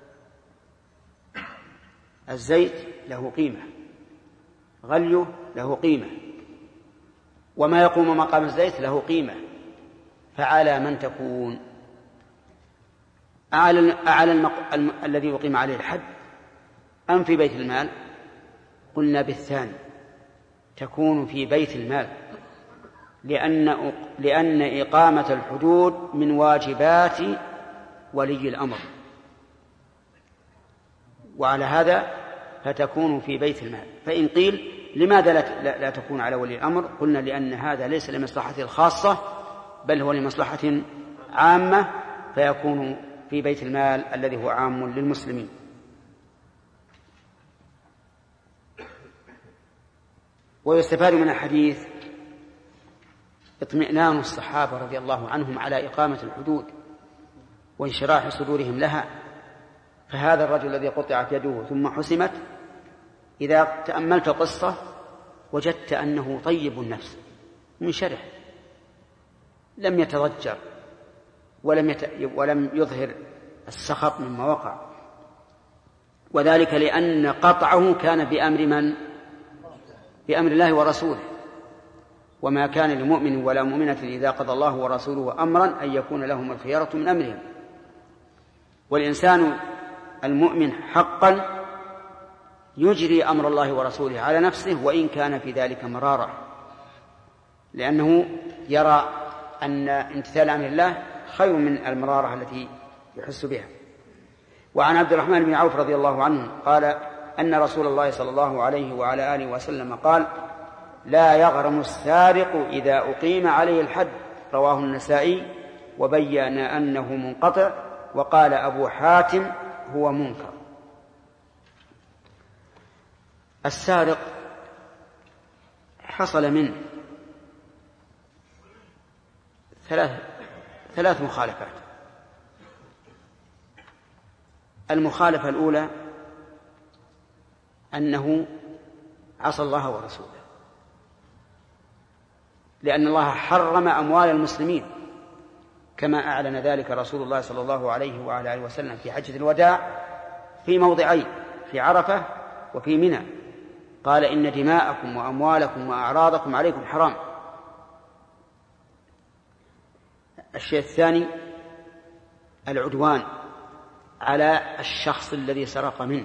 الزيت له قيمة، غليه له قيمة، وما يقوم مقام الزيت له قيمة، فعلى من تكون؟ أعلى الذي يقيم عليه الحد أم في بيت المال؟ قلنا بالثاني، تكون في بيت المال، لأن إقامة الحدود من واجبات ولي الأمر، وعلى هذا فتكون في بيت المال. فإن قيل لماذا لا تكون على ولي الأمر؟ قلنا لأن هذا ليس لمصلحته الخاصة بل هو لمصلحة عامة، فيكون في بيت المال الذي هو عام للمسلمين. ويستفاد من الحديث اطمئنان الصحابة رضي الله عنهم على إقامة الحدود وانشراح صدورهم لها. فهذا الرجل الذي قطعت يده ثم حسمت، إذا تأملت القصة وجدت أنه طيب النفس منشرح، لم يتضجر ولم يظهر السخط مما وقع، وذلك لأن قطعه كان بأمر من؟ بأمر الله ورسوله، وما كان لمؤمن ولا مؤمنة إذا قضى الله ورسوله أمرا أن يكون لهم الخيارة من أمرهم. والإنسان المؤمن حقا يجري أمر الله ورسوله على نفسه وإن كان في ذلك مرارة، لأنه يرى أن امتثال أمر الله خير من المرارة التي يحس بها. وعن عبد الرحمن بن عوف رضي الله عنه قال أن رسول الله صلى الله عليه وعلى آله وسلم قال: لا يغرم السارق إذا أقيم عليه الحد. رواه النسائي وبين أنه منقطع، وقال أبو حاتم هو منكر. السارق حصل منه ثلاث مخالفات. المخالفة الأولى أنه عصى الله ورسوله، لأن الله حرم أموال المسلمين كما أعلن ذلك رسول الله صلى الله عليه وعلى آله وسلم في حجة الوداع في موضعين، في عرفة وفي منى، قال: إن دماءكم وأموالكم وأعراضكم عليكم حرام. الشيء الثاني العدوان على الشخص الذي سرق منه،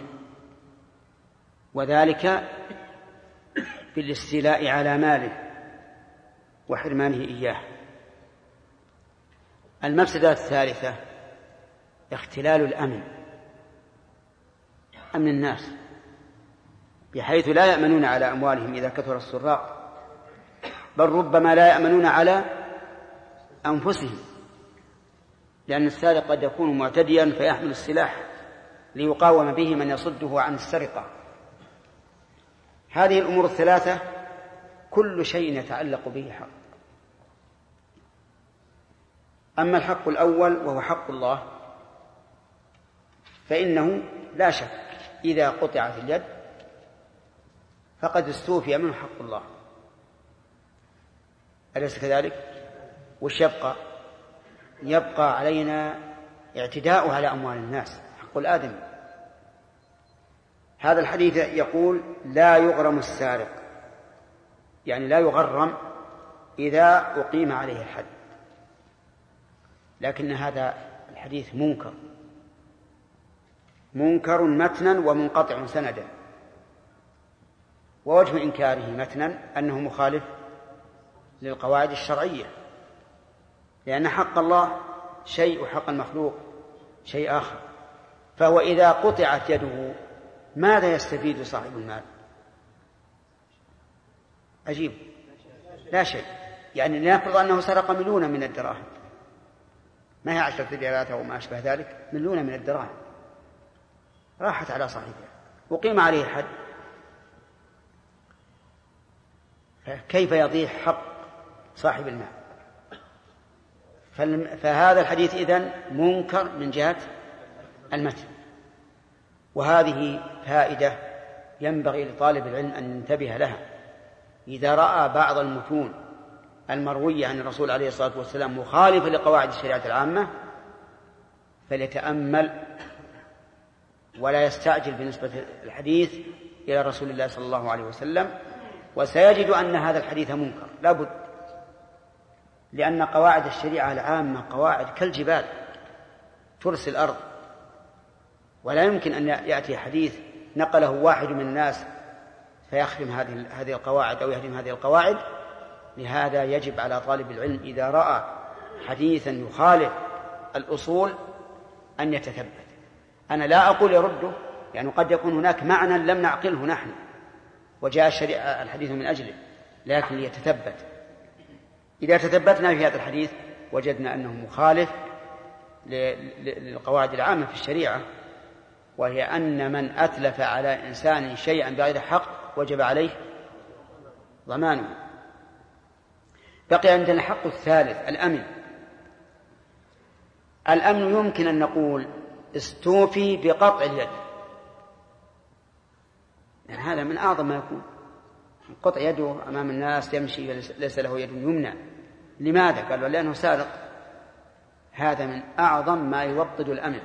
وذلك بالاستيلاء على ماله وحرمانه إياه. المفسدة الثالثة اختلال الأمن، أمن الناس، بحيث لا يأمنون على أموالهم إذا كثر السراق، بل ربما لا يأمنون على أنفسهم، لأن السارق قد يكون معتديا فيحمل السلاح ليقاوم به من يصده عن السرقة. هذه الأمور الثلاثة كل شيء يتعلق به حق. أما الحق الأول وهو حق الله فإنه لا شك إذا قطعت اليد فقد استوفي منه حق الله، أليس كذلك؟ وش يبقى؟ يبقى علينا اعتداء على أموال الناس، حق الآدمي. هذا الحديث يقول: لا يغرم السارق، يعني لا يغرم إذا أقيم عليه الحد. لكن هذا الحديث منكر متنا ومنقطع سندا. ووجه إنكاره متنا أنه مخالف للقواعد الشرعية، لأن حق الله شيء وحق المخلوق شيء آخر. فهو إذا قطعت يده ماذا يستفيد صاحب المال؟ عجيب، لا شيء. يعني لنفرض أنه سرق مليون من الدراهم، ما هي 10 ريالات أو ما أشبه ذلك، مليون من الدراهم راحت على صاحبها وقيم عليه حد، كيف يضيع حق صاحب المال؟ فهذا الحديث إذن منكر من جهة المتن. وهذه فائدة ينبغي لطالب العلم أن ينتبه لها. إذا رأى بعض المتون المروية عن الرسول عليه الصلاة والسلام مخالفة لقواعد الشريعة العامة فليتأمل ولا يستعجل بالنسبة للحديث إلى رسول الله صلى الله عليه وسلم، وسيجد أن هذا الحديث منكر لا بد، لأن قواعد الشريعة العامة قواعد كالجبال ترسي الأرض، ولا يمكن أن يأتي حديث نقله واحد من الناس فيخدم هذه القواعد أو يهدم هذه القواعد. لهذا يجب على طالب العلم إذا رأى حديثا يخالف الأصول أن يتثبت. أنا لا أقول يرده، يعني قد يكون هناك معنى لم نعقله نحن، وجاء الحديث من أجله، لكن ليتثبت. إذا تثبتنا في هذا الحديث وجدنا أنه مخالف للقواعد العامة في الشريعة، وهي أن من أتلف على إنسان شيئا بغير حق وجب عليه ضمانه. بقي عندنا الحق الثالث الأمن. الأمن يمكن أن نقول استوفي بقطع اليد، يعني هذا من أعظم ما يكون. قطع يده أمام الناس يمشي ليس له يد يمنى. لماذا؟ قالوا لأنه سارق. هذا من أعظم ما يوطد الأمن.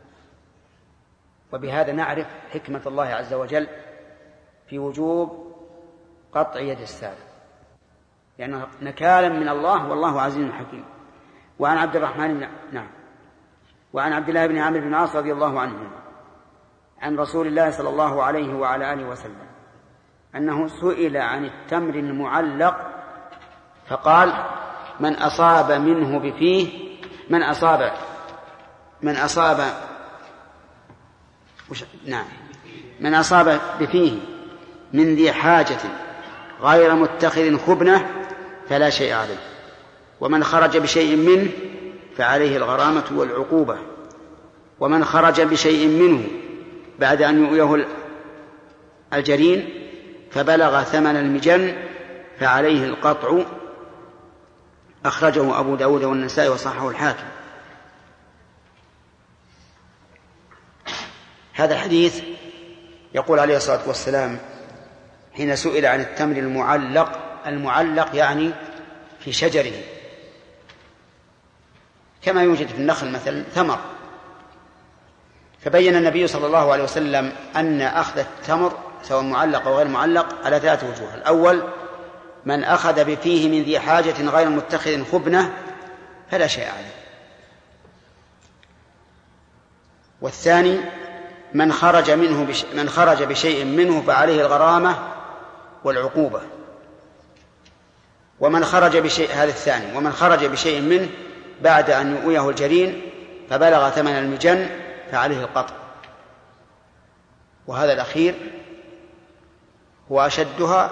وبهذا نعرف حكمة الله عز وجل في وجوب قطع يد السارق، لأنه نكالا من الله، والله عزيز حكيم. وعن عبد الرحمن وعن عبد الله بن عمرو بن العاص رضي الله عنه عن رسول الله صلى الله عليه وعلى آله وسلم أنه سئل عن التمر المعلق فقال: من أصاب منه بفيه من أصاب بفيه من ذي حاجة غير متخذ خبنة فلا شيء عليه، ومن خرج بشيء منه فعليه الغرامة والعقوبة، ومن خرج بشيء منه بعد أن يؤيه الجرين فبلغ ثمن المجن فعليه القطع. أخرجه أبو داود والنسائي وصححه الحاكم. هذا الحديث يقول عليه الصلاة والسلام حين سئل عن التمر المعلق يعني في شجره، كما يوجد في النخل مثلا ثمر، فبين النبي صلى الله عليه وسلم أن أخذ التمر سواء معلق أو غير معلق على 3 وجوه. الأول: من أخذ بفيه من ذي حاجة غير متخذ خبنة فلا شيء عليه. والثاني: من خرج بشيء منه فعليه الغرامة والعقوبة. ومن خرج بشيء، هذا الثاني، ومن خرج بشيء منه بعد أن يؤيه الجرين فبلغ ثمن المجن فعليه القطع. وهذا الأخير هو أشدها،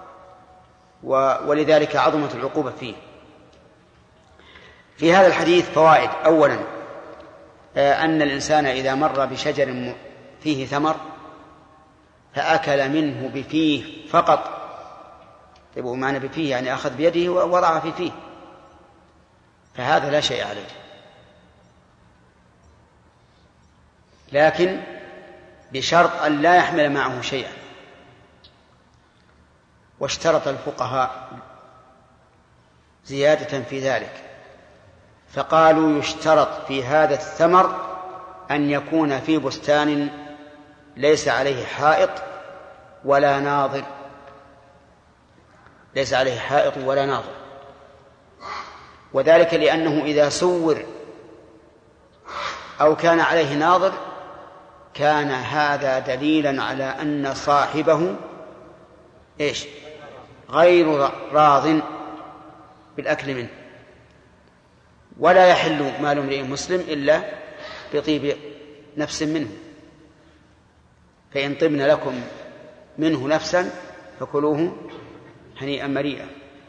ولذلك عظمت العقوبة فيه. في هذا الحديث فوائد. أولا: أن الإنسان إذا مر بشجر فيه ثمر فأكل منه بفيه فقط، يبقى معنى بفيه يعني أخذ بيده ووضع في فيه، فهذا لا شيء عليه. لكن بشرط أن لا يحمل معه شيئا. واشترط الفقهاء زيادة في ذلك، فقالوا: يشترط في هذا الثمر أن يكون في بستان ليس عليه حائط ولا ناظر، وذلك لأنه إذا صور أو كان عليه ناظر كان هذا دليلا على أن صاحبه غير راض بالأكل منه. ولا يحل مال امرئ مسلم إلا بطيب نفس منه، فإن طبن لكم منه نفسا فكلوه هنيئا مريئا.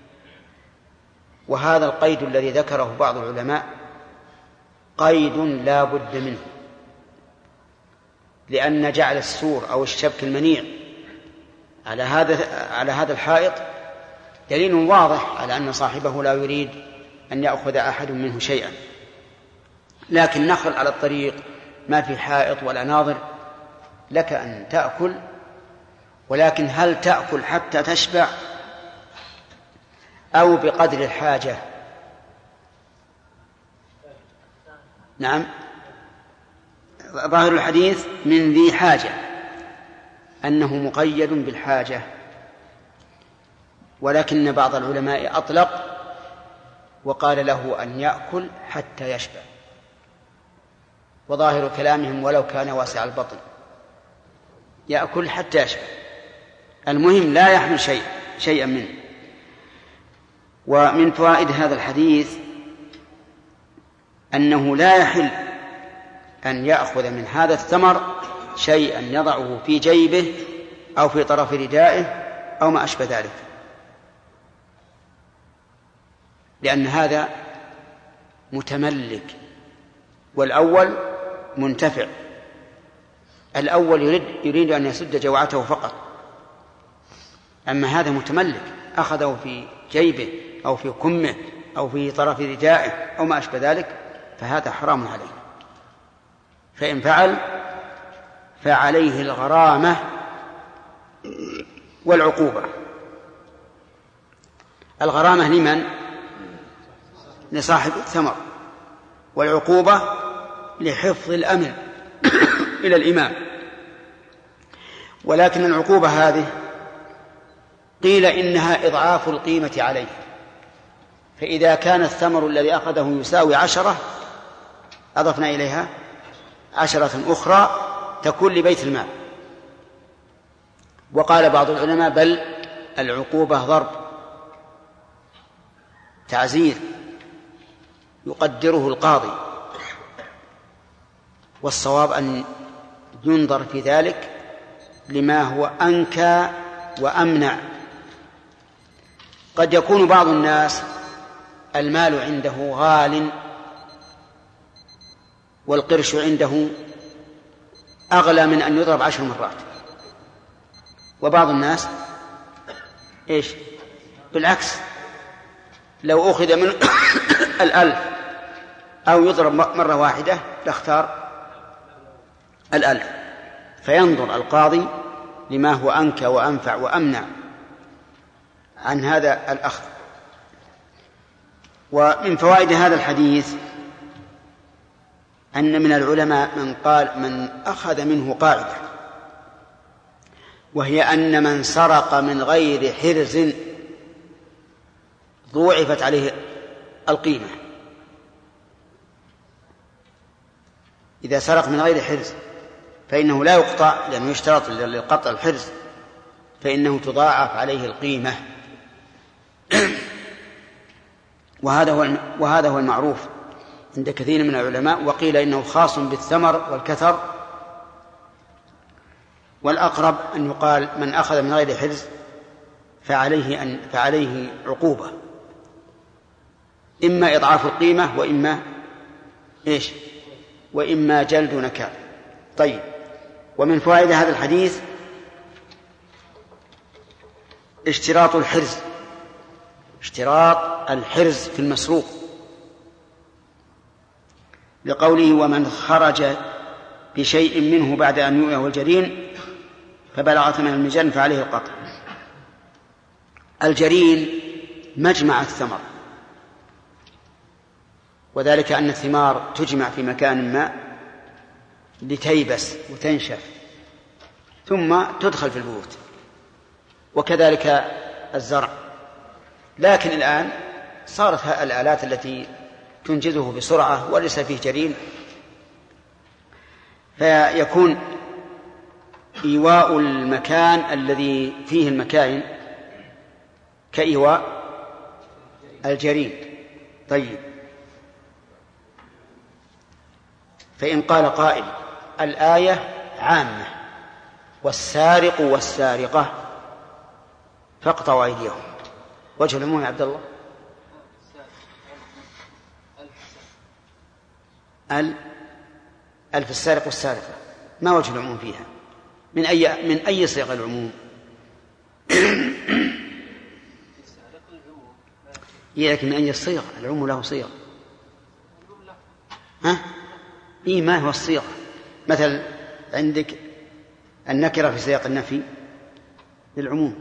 وهذا القيد الذي ذكره بعض العلماء قيد لا بد منه، لأن جعل السور أو الشبك المنيع على هذا الحائط دليل واضح على أن صاحبه لا يريد أن يأخذ أحد منه شيئا. لكن نخل على الطريق ما في حائط ولا ناظر، لك أن تأكل، ولكن هل تأكل حتى تشبع أو بقدر الحاجة؟ نعم، ظاهر الحديث من ذي حاجة أنه مقيد بالحاجة، ولكن بعض العلماء أطلق وقال له أن يأكل حتى يشبع، وظاهر كلامهم ولو كان واسع البطن يأكل حتى يشبع، المهم لا يحمل شيئا منه. ومن فوائد هذا الحديث أنه لا يحل أن يأخذ من هذا الثمر شيئا يضعه في جيبه أو في طرف ردائه أو ما أشبه ذلك، لأن هذا متملك والأول منتفع. الأول يريد أن يسد جوعته فقط، أما هذا متملك أخذه في جيبه أو في كمه أو في طرف ردائه أو ما أشبه ذلك، فهذا حرام عليه. فإن فعل فعليه الغرامة والعقوبة. الغرامة لمن؟ لصاحب الثمر، والعقوبة لحفظ الأمن إلى الإمام. ولكن العقوبة هذه قيل إنها إضعاف القيمة عليه، فإذا كان الثمر الذي أخذه يساوي 10 أضفنا إليها 10 أخرى تكون لبيت المال. وقال بعض العلماء بل العقوبة ضرب تعزير يقدره القاضي، والصواب أن ينظر في ذلك لما هو أنكى وأمنع. قد يكون بعض الناس المال عنده غال والقرش عنده أغلى من أن يضرب 10 مرات، وبعض الناس إيش بالعكس، لو أخذ من 1000 أو يضرب مرة واحدة لاختار 1000. فينظر القاضي لما هو أنكى وأنفع وأمنع عن هذا الأخذ. ومن فوائد هذا الحديث أن من العلماء من قال من أخذ منه قاعدة، وهي أن من سرق من غير حرز ضوعفت عليه القيمة. إذا سرق من غير حرز فإنه لا يقطع، لأنه يشترط للقطع الحرز، فإنه تضاعف عليه القيمة. وهذا هو المعروف عند كثير من العلماء. وقيل إنه خاص بالثمر والكثر، والأقرب أن يقال من أخذ من غير حرز فعليه عقوبة، إما إضعاف القيمة وإما جلد نكال. طيب، ومن فوائد هذا الحديث اشتراط الحرز في المسروق، لقوله ومن خرج بشيء منه بعد أن يؤيه الجرين فبلغ ثمن المجن فعليه القطع. الجرين مجمع الثمر، وذلك أن الثمار تجمع في مكان ما لتيبس وتنشف ثم تدخل في البيوت، وكذلك الزرع. لكن الآن صارت الآلات التي تنجزه بسرعة وليس فيه جرين، فيكون إيواء المكان الذي فيه المكاين كإيواء الجرين. طيب، فإن قال قائل الآية عامة والسارق والسارقة فاقطعوا أيديهم، وجه العموم يا عبد الله؟ ألف السارق والسارقة، ما وجه العموم فيها؟ من أي صيغ العموم؟ لكن من أي الصيغ؟ العموم له صيغ. ما هو الصيغ؟ مثل عندك النكرة في سياق النفي للعموم،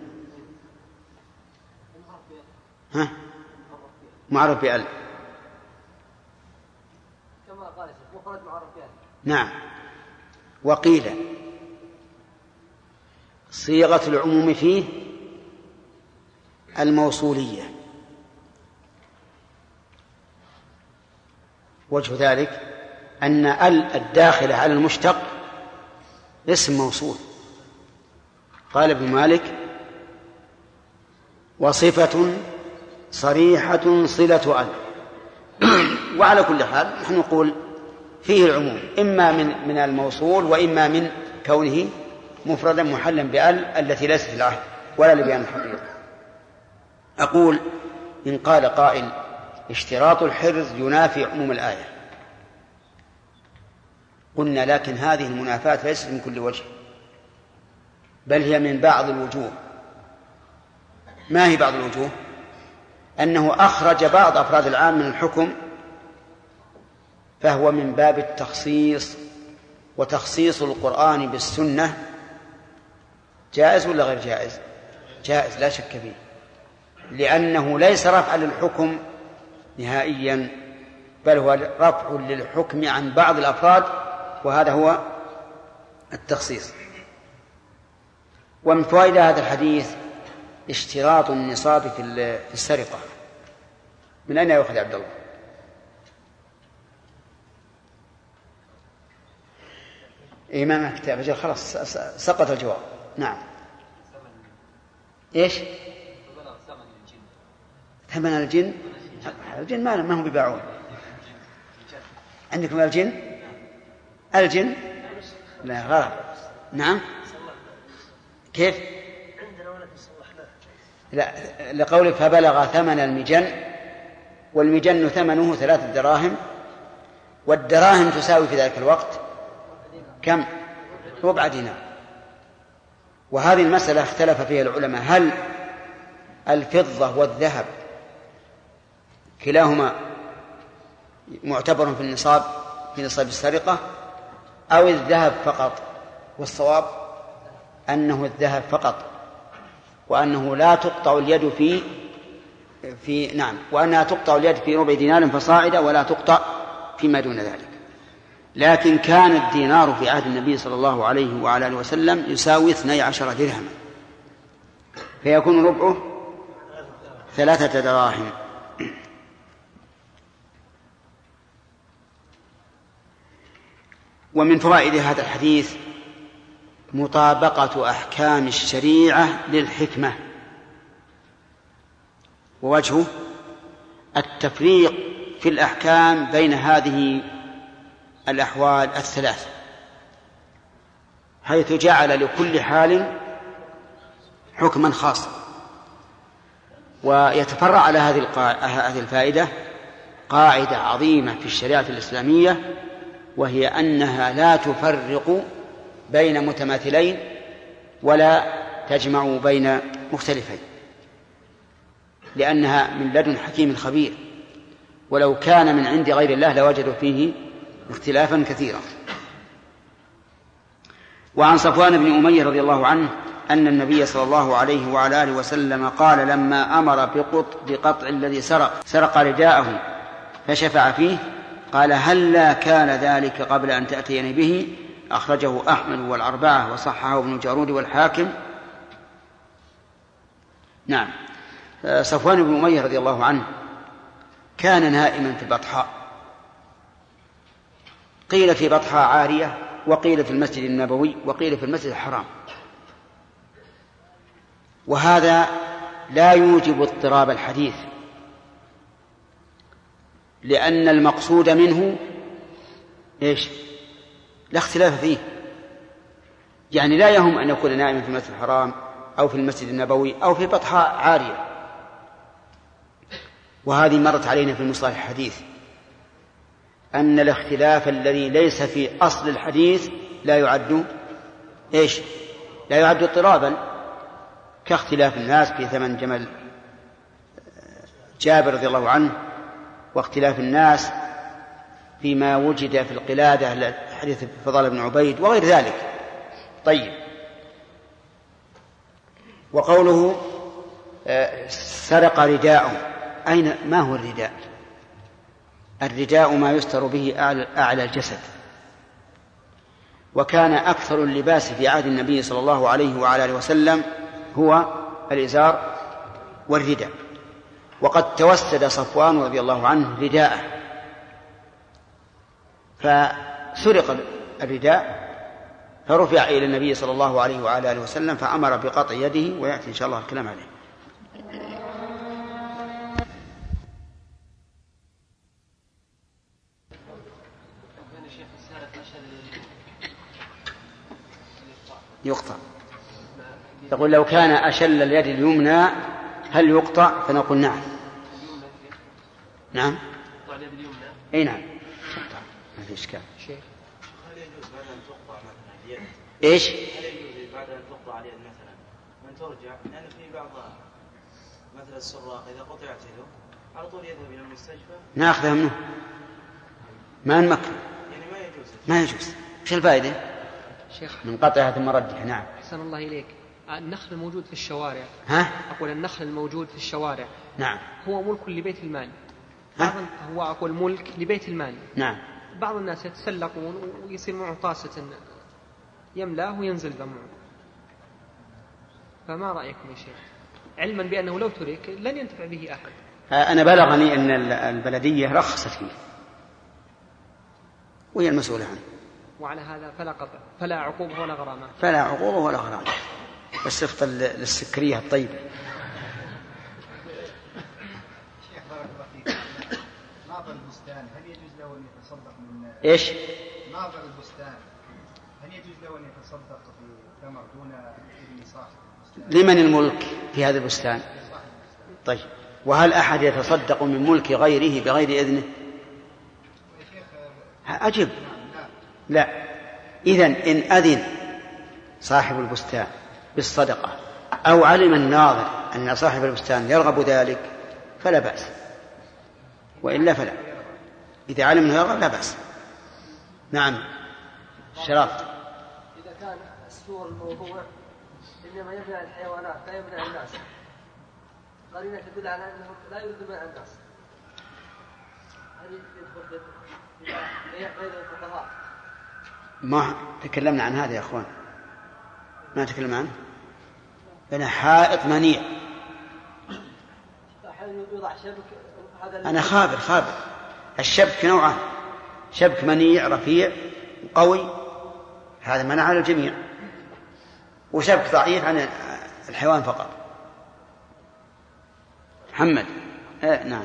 معرف بأل، كما قال مفرد معرف بأل. نعم. وقيل صيغة العموم فيه الموصولية، وجه ذلك أن الداخلة على المشتق اسم موصول. قال ابن مالك وصفة صريحة صلة أل. وعلى كل حال نحن نقول فيه العموم، إما من الموصول وإما من كونه مفردا محلا بأل التي ليست في العهد ولا لبيان الحقيقة. أقول إن قال قائل اشتراط الحرز ينافي عموم الآية، قلنا لكن هذه المنافاة ليست من كل وجه، بل هي من بعض الوجوه. ما هي بعض الوجوه؟ أنه أخرج بعض أفراد العام من الحكم، فهو من باب التخصيص، وتخصيص القرآن بالسنة جائز ولا غير جائز؟ جائز لا شك فيه، لأنه ليس رفعا للحكم نهائيا، بل هو رفع للحكم عن بعض الأفراد، وهذا هو التخصيص. ومن فوائد هذا الحديث اشتراط النصاب في السرقة. من أين يأخذ عبد الله؟ إمام كتاب أجل خلاص سقط الجواب. نعم. إيش؟ ثمن الجن. الجن ما هم بيباعون. عندكم الجن لا غلط. نعم كيف؟ عندنا ولد يصلح له. لا، لقوله فبلغ ثمن المجن، والمجن ثمنه 3 دراهم، والدراهم تساوي في ذلك الوقت كم؟ ربع دينار. وهذه المسألة اختلف فيها العلماء، هل الفضة والذهب كلاهما معتبر في النصاب، في نصاب السرقة، أو الذهب فقط؟ والصواب أنه الذهب فقط، وأنه لا تقطع اليد وأنها تقطع اليد في ربع دينار فصاعدا، ولا تقطع فيما دون ذلك. لكن كان الدينار في عهد النبي صلى الله عليه وعلى آله وسلم يساوي 12 درهما، فيكون ربعه 3 دراهم. ومن فوائد هذا الحديث مطابقة أحكام الشريعة للحكمة، ووجهه التفريق في الأحكام بين هذه الأحوال الثلاث، حيث جعل لكل حال حكما خاصا. ويتفرع على هذه الفائدة قاعدة عظيمة في الشريعة الإسلامية، وهي أنها لا تفرق بين متماثلين ولا تجمع بين مختلفين، لأنها من لدن حكيم خبير، ولو كان من عند غير الله لوجدوا فيه اختلافا كثيرا. وعن صفوان بن أمية رضي الله عنه أن النبي صلى الله عليه وعلى آله وسلم قال لما أمر بقطع الذي سرق رداءه فشفع فيه قال هلا كان ذلك قبل أن تأتيني به؟ أخرجه أحمد والأربعة وصححه ابن جارود والحاكم. نعم. صفوان بن أمية رضي الله عنه كان نائما في البطحاء، قيل في بطحاء عارية، وقيل في المسجد النبوي، وقيل في المسجد الحرام، وهذا لا يوجب اضطراب الحديث، لأن المقصود منه إيش؟ لا اختلاف فيه. يعني لا يهم أن يكون نائما في المسجد الحرام أو في المسجد النبوي أو في بطحاء عارية. وهذه مرت علينا في مصطلح الحديث أن الاختلاف الذي ليس في أصل الحديث لا يعد إيش؟ لا يعد اضطرابا، كاختلاف الناس في ثمن جمل جابر رضي الله عنه، واختلاف الناس فيما وجد في القلادة حديث فضال بن عبيد وغير ذلك. طيب، وقوله سرق رداءه، ما هو الرداء؟ الرداء ما يستر به أعلى الجسد، وكان أكثر اللباس في عهد النبي صلى الله عليه وعلى آله وسلم هو الإزار والرداء. وقد توسد صفوان رضي الله عنه رداءه، فسرق الرداء فرفع إلى النبي صلى الله عليه وعلى آله وسلم فأمر بقطع يده، ويأتي إن شاء الله الكلام عليه. يقطع. يقول لو كان أشل اليد اليمنى هل يقطع؟ فنقول نعم. نعم. أي نعم. ما في إشكال. هل يجوز بعد أن تقطع مثلا اليد؟ إيش؟ هل يجوز بعد أن تقطع اليد مثلا من ترجع؟ لأن في بعض مثل السراق إذا قطعت يده على طول يذهب إلى المستشفى. نأخذها منه. ما نمكن. يعني ما يجوز. ما يجوز. إيش الفائدة؟ شيخ من قطعها ثم ردها. نعم. أحسن الله إليك. النخل الموجود في الشوارع. ها؟ أقول النخل الموجود في الشوارع. نعم. هو ملك لبيت المال. هو أقول ملك لبيت المال. نعم. بعض الناس يتسلقون ويصير معه طاسة يملاه وينزل دمه. فما رأيكم يا شيخ؟ علما بأنه لو ترك لن ينتفع به أحد. أنا بلغني أن البلدية رخصت فيه وهي المسؤولة عنه. وعلى هذا فلا عقوبة ولا غرامة. فلا عقوبة ولا غرامة. بس افطر للسكرية الطيبة. شيخ بارك الله فيك. ناظر البستان هل يجوز له أن يتصدق من إيش؟ ناظر البستان هل يجوز له أن يتصدق في ثمر دون إذن صاحب البستان؟ لمن الملك في هذا البستان؟ طيب وهل أحد يتصدق من ملك غيره بغير إذنه؟ أجب لا. إذن إن أذن صاحب البستان بالصدقة أو علم الناظر أن صاحب البستان يرغب ذلك فلا بأس، وإلا فلا. إذا علم أنه يرغب لا بأس. نعم. شرف. إذا كان السور الموضوع إنما يمنع الحيوانات لا يمنع الناس، قرينة تدل على أنهم لا يريدون منع الناس، هل يدخل غير الفقهاء؟ ما تكلمنا عن هذا يا أخوان، ما تكلمنا عنه. أنا حائط منيع. أنا خابر. الشبك نوعان: شبك منيع رفيع قوي هذا منع على الجميع، وشبك ضعيف عن الحيوان فقط. محمد. نعم.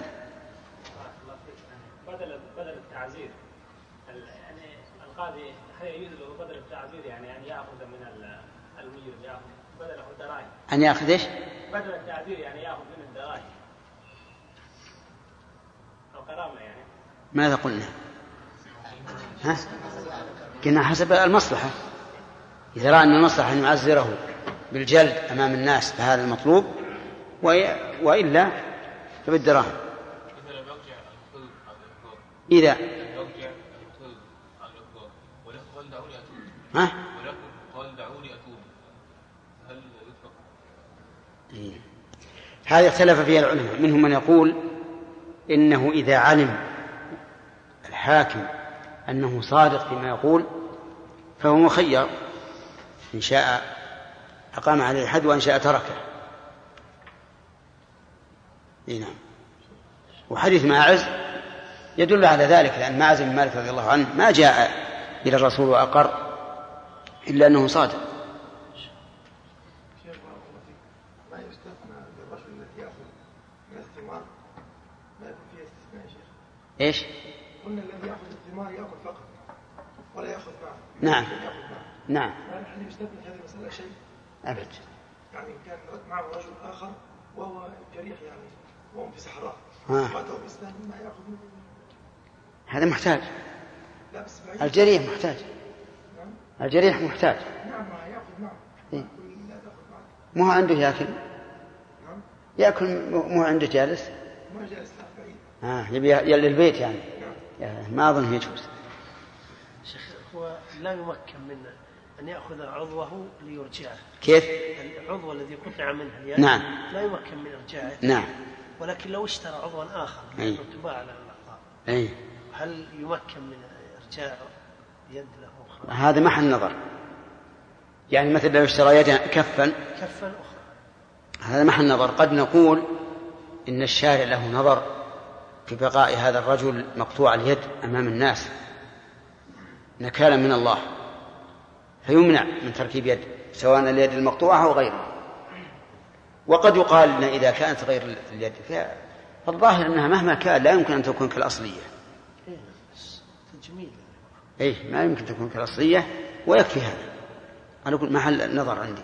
بدل التعزير يعني القاضي هل يجوز له بدل التعزير يعني أن يأخذ من المجرم يأخذ بدله الدراهم؟ أن يأخذ إيش؟ بدل التعزير يعني يأخذ من الدراهم أو كرامة يعني. ماذا قلنا؟ ها؟ قلنا حسب المصلحة. إذا رأى أن المصلحة أن يعزره بالجلد أمام الناس فهذا المطلوب، وإلا فبالدراهم. إذا ها؟ هذا اختلف فيها العلماء، منهم من يقول إنه إذا علم الحاكم أنه صادق فيما يقول فهو مخير، إن شاء أقام عليه الحد وإن شاء تركه. نعم. وحديث ماعز يدل على ذلك، لأن ماعز بن مالك رضي الله عنه ما جاء إلى الرسول وأقر إلا أنه صادق. ما يستثنى للرجل الذي يأخذ من الثمار ما يكون فيه استثناء يا شيخ؟ إيش؟ قلنا الذي يأخذ الثمار يأخذ فقط ولا يأخذ معه. نعم. نعم. هل يستثنى هذه المسألة شيء؟ أبد. يعني كان معه رجل آخر وهو جريح يعني وهم في صحراء وأتوا بإسلام ما يأخذ منه. هذا محتاج. لا بس الجريح محتاج. نعم. الجريح محتاج. نعم ما يأخذ معه. إيه؟ لا تأخذ معه. مو عنده يأكل. نعم. يأكل مو عنده جالس. ما جالس بعيد. يبي للبيت يعني. نعم. ما أظن يجوز. شيخ هو لا يمكن منه أن يأخذ عضوه ليرجعه. كيف؟ العضو الذي قطع منه اليد نعم. لا يمكن من إرجاعه. نعم. ولكن لو اشترى عضوا آخر تباع على الأعضاء هل يمكن من إرجاع يد له؟ هذا محل نظر. يعني مثل لو اشترى يدا كفا أخرى هذا محل نظر. قد نقول إن الشارع له نظر في بقاء هذا الرجل مقطوع اليد أمام الناس نكالا من الله، فيمنع من تركيب يد سواء اليد المقطوعة أو غيرها. وقد يقال إن إذا كانت غير اليد فالظاهر أنها مهما كان لا يمكن أن تكون كالأصلية. تجميل. ما يمكن تكون كالأصلية ويكفي هذا. أنا أقول محل النظر عندي.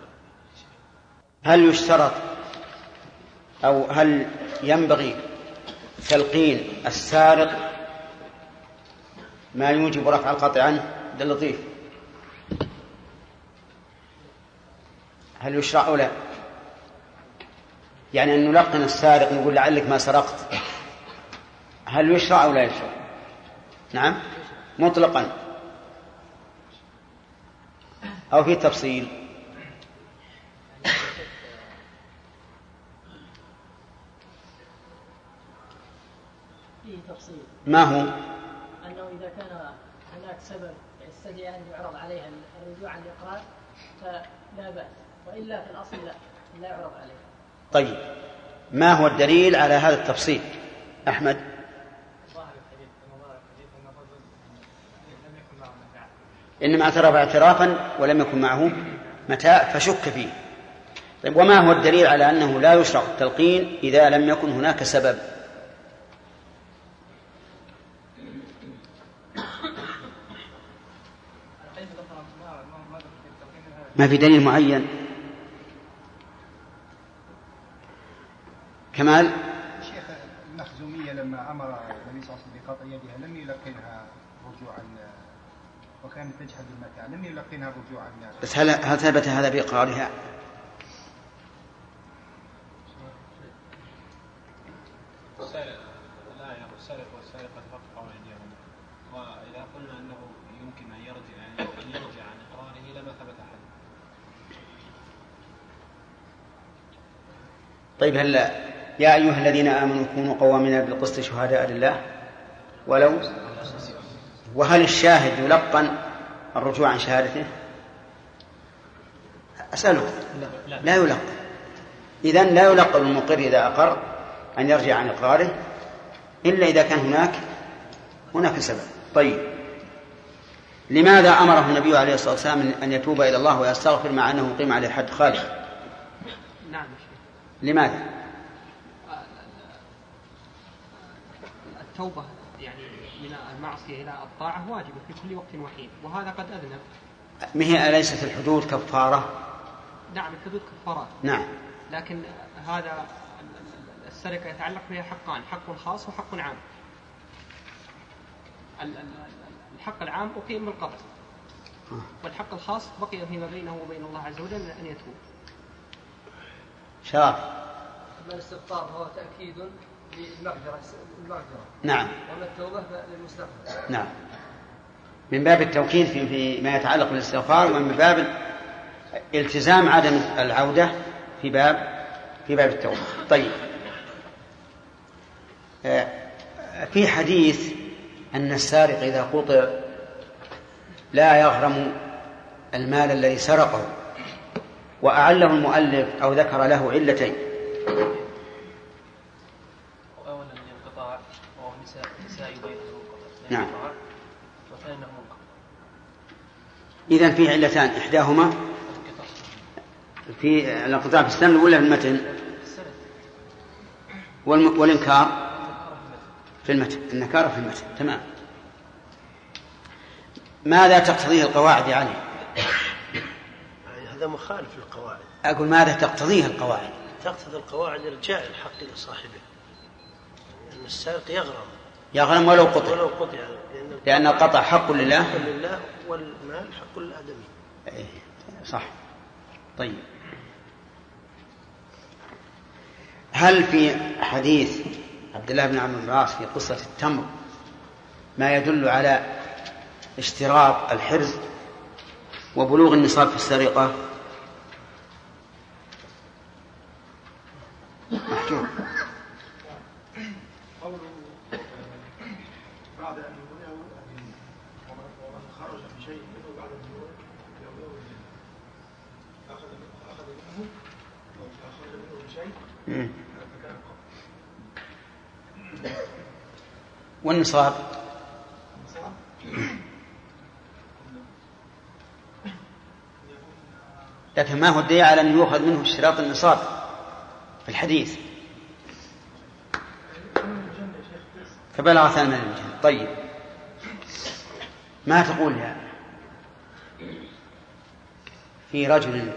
هل يشترط أو هل ينبغي تلقين السارق ما يوجب رفع القطع عنه؟ عبد اللطيف، هل يشرع أو لا؟ يعني أن نلقن السارق نقول لعلك ما سرقت، هل يشرع أو لا يشرع؟ نعم مطلقا أو في تفصيل؟ فيه تفصيل. ما هو؟ أنه إذا كان هناك سبب يستدعي أن يعرض عليها الرجوع عن الإقرار فلا بأس، وإلا في الأصل لا يعرض عليها. طيب ما هو الدليل على هذا التفصيل أحمد؟ إنما اعترف اعترافا ولم يكن معه متاع فشك فيه. طيب وما هو الدليل على أنه لا يشرع التلقين إذا لم يكن هناك سبب؟ ما في دليل معين. كمال؟ شيخ المخزومية لما أمر النبي صلى الله عليه وسلم بقطع يدها لم يلقنها رجوعا، وكانت تجحد المتاع لم يلقنها رجوعا. بس هل ثبت هذا بإقرارها؟ السارق والسارقة فقطعوا أيديهم، وإذا قلنا أنه يمكن أن يرجع عن إقراره لما ثبت حد. طيب هل يا أيها الذين آمنوا كونوا قوامين بالقسط شهداء لله ولو، وهل الشاهد يلقن الرجوع عن شهادته؟ أسأله. لا يلقن. إذن لا يلقن المقر إذا أقر أن يرجع عن إقراره إلا إذا كان هناك سبب. طيب لماذا أمره النبي عليه الصلاة والسلام أن يتوب إلى الله ويستغفر مع أنه قيم عليه حد خالد؟ نعم. لماذا؟ التوبة يعني من المعصية إلى الطاعة واجبة في كل وقت وحين، وهذا قد أذنب. هي أليست الحدود كفارة؟ نعم الحدود كفارات. نعم. لكن هذا السرقة يتعلق بها حقان، حق خاص وحق عام. الحق العام أقيم بالقطع، والحق الخاص بقي فيما بينه وبين الله عز وجل أن يتوب. شرف. أما الاستغفار هو تأكيد للمغفرة. نعم. وأما التوبة للمستغفر. نعم. من باب التوكيد في ما يتعلق بالاستغفار، ومن باب التزام عدم العودة في باب التوبة. طيب في حديث أن السارق إذا قطع لا يغرم المال الذي سرقه، وأعله المؤلف أو ذكر له علتين. أولا الانقطاع وهو نساء بينه. نعم. إذن فيه علتان، إحداهما في الانقطاع في السند ولا في المتن؟ والإنكار في المتن، النكارة في المتن. تمام. ماذا تقتضيه القواعد يا علي؟ هذا مخالف للقواعد. أقول ماذا تقتضيه القواعد؟ تقتضي القواعد إرجاع الحق لصاحبه، لأن السارق يغرم ولو قطع، لأن القطع حق لله والمال حق للآدمي. صح. طيب هل في حديث عبد الله بن عمرو بن العاص في قصة التمر ما يدل على اشتراط الحرز وبلوغ النصاب في السرقة؟ محجوب. بعد أن يمنعه ومن خرج بشيء منه بعد الجنون أخذ منه أو أخرج منه بشيء فكان قبل. والنصاب لكن ما هو الدليل على أن يؤخذ منه اشتراط النصاب في الحديث؟ فبلغ 8 الجنة. طيب ما تقول يا في رجل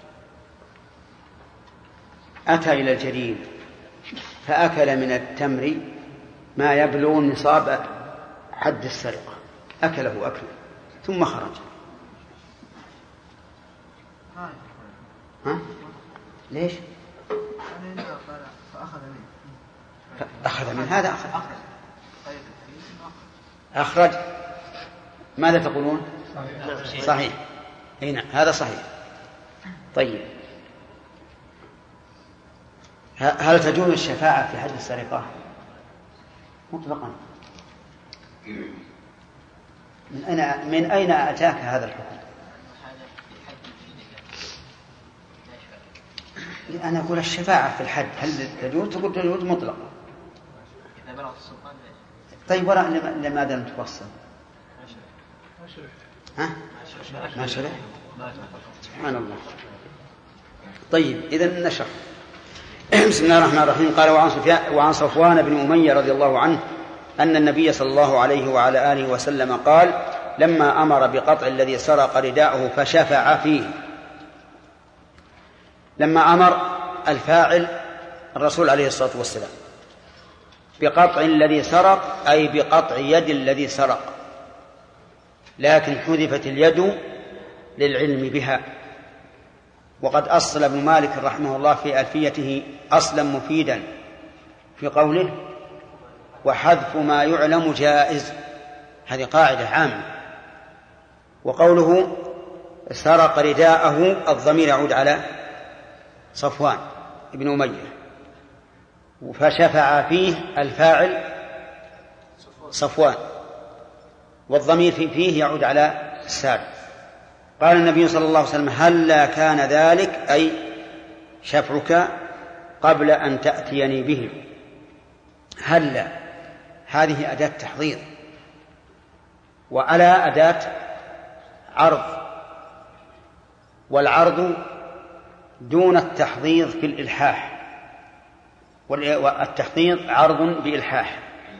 أتى إلى الجرير فأكل من التمر ما يبلغ نصاب حد السرقة، أكله أكله ثم خرج. ها؟ ليش؟ أخذ من هذا أخرج. ماذا تقولون؟ صحيح. هنا هذا صحيح. طيب، هل تجوز الشفاعة في حد السرقة؟ مطلقا. من أين أتاك هذا الحكم؟ أنا أقول الشفاعة في الحد هل تجوز؟ تقول تجوز مطلقا. طيب، وراء لماذا لم تفصل؟ ها؟ ما شرح؟ سبحان الله. طيب، إذن نشرح. بسم الله الرحمن الرحيم. قال وعن صفوان بن أمية رضي الله عنه أن النبي صلى الله عليه وعلى آله وسلم قال لما أمر بقطع الذي سرق رداءه فشفع فيه. لما أمر الفاعل الرسول عليه الصلاة والسلام بقطع الذي سرق أي بقطع يد الذي سرق، لكن حذفت اليد للعلم بها. وقد أصل ابن مالك رحمه الله في ألفيته أصلا مفيدا في قوله وحذف ما يعلم جائز، هذه قاعدة عامة. وقوله سرق رداءه الضمير يعود على صفوان ابن أمية، فشفع فيه الفاعل صفوان، والضمير فيه يعود على السارق. قال النبي صلى الله عليه وسلم هلا كان ذلك أي شفعك قبل أن تأتيني به. هلا هذه أداة تحضير، وألا أداة عرض، والعرض دون التحضيض في الإلحاح، والتحضيض عرض بإلحاح.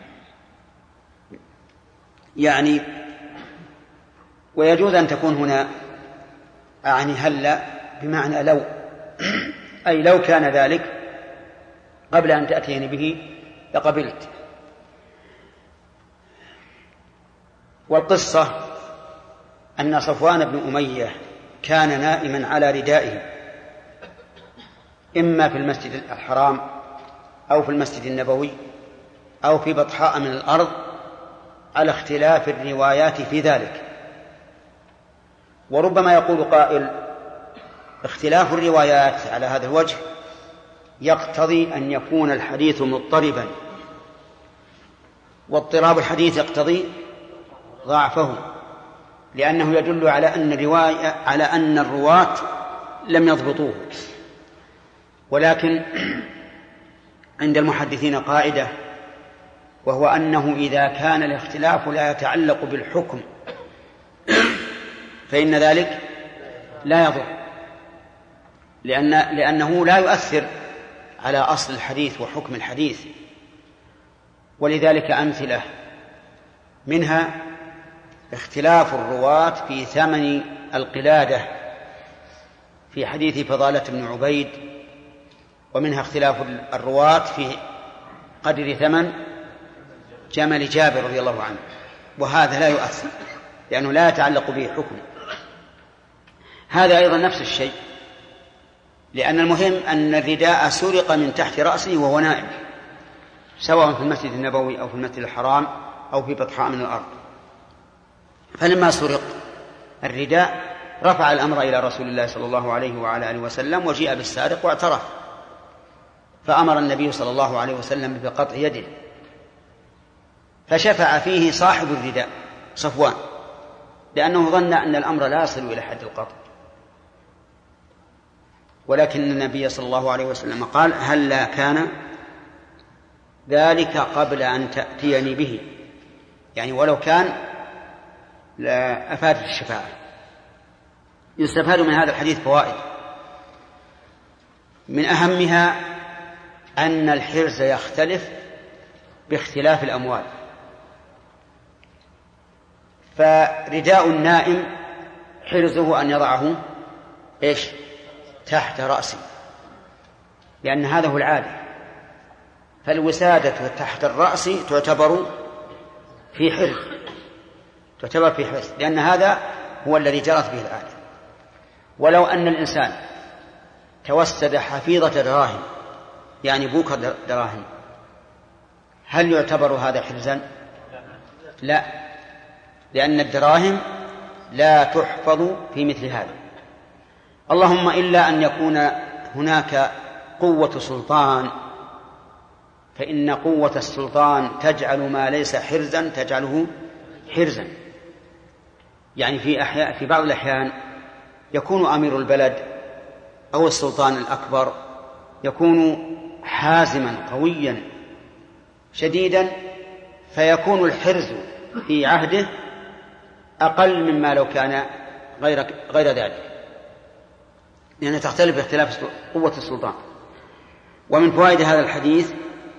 يعني ويجوز أن تكون هنا أعني هلا بمعنى لو أي لو كان ذلك قبل أن تأتيني به لقبلت. والقصة أن صفوان بن أمية كان نائما على ردائه إما في المسجد الحرام أو في المسجد النبوي أو في بطحاء من الأرض على اختلاف الروايات في ذلك. وربما يقول قائل اختلاف الروايات على هذا الوجه يقتضي أن يكون الحديث مضطربا، واضطراب الحديث يقتضي ضعفه، لأنه يدل على أن الرواة لم يضبطوه. ولكن عند المحدثين قاعدة، وهو أنه إذا كان الاختلاف لا يتعلق بالحكم فإن ذلك لا يضر، لأنه لا يؤثر على أصل الحديث وحكم الحديث. ولذلك أمثلة منها اختلاف الرواة في ثمن القلادة في حديث فضالة بن عبيد، ومنها اختلاف الرواة في قدر ثمن جمل جابر رضي الله عنه، وهذا لا يؤثر لأنه لا يتعلق به حكم. هذا أيضا نفس الشيء، لأن المهم أن الرداء سرق من تحت رأسه وهو نائم، سواء في المسجد النبوي أو في المسجد الحرام أو في بطحاء من الأرض. فلما سرق الرداء رفع الأمر إلى رسول الله صلى الله عليه وعلى آله وسلم، وجيء بالسارق واعترف، فأمر النبي صلى الله عليه وسلم بقطع يده، فشفع فيه صاحب الرداء صفوان، لأنه ظن أن الأمر لا يصل إلى حد القطع. ولكن النبي صلى الله عليه وسلم قال هلا كان ذلك قبل أن تأتيني به، يعني ولو كان لا أفادت الشفاعة. يستفاد من هذا الحديث فوائد، من أهمها أن الحرز يختلف باختلاف الأموال. فرداء النائم حرزه أن يضعه إيش تحت رأسي، لأن هذا هو العادة. فالوسادة تحت الرأس تعتبر في حرز، لأن هذا هو الذي جرت به العادة. ولو أن الإنسان توسد حفيظة دراهم، يعني بوك دراهم، هل يعتبر هذا حرزا؟ لا، لأن الدراهم لا تحفظ في مثل هذا، اللهم إلا أن يكون هناك قوة سلطان، فإن قوة السلطان تجعل ما ليس حرزا تجعله حرزا. يعني في بعض الأحيان يكون أمير البلد أو السلطان الأكبر يكون حازما قويا شديدا، فيكون الحرز في عهده أقل مما لو كان غير ذلك، لأنها تختلف باختلاف قوة السلطان. ومن فوائد هذا الحديث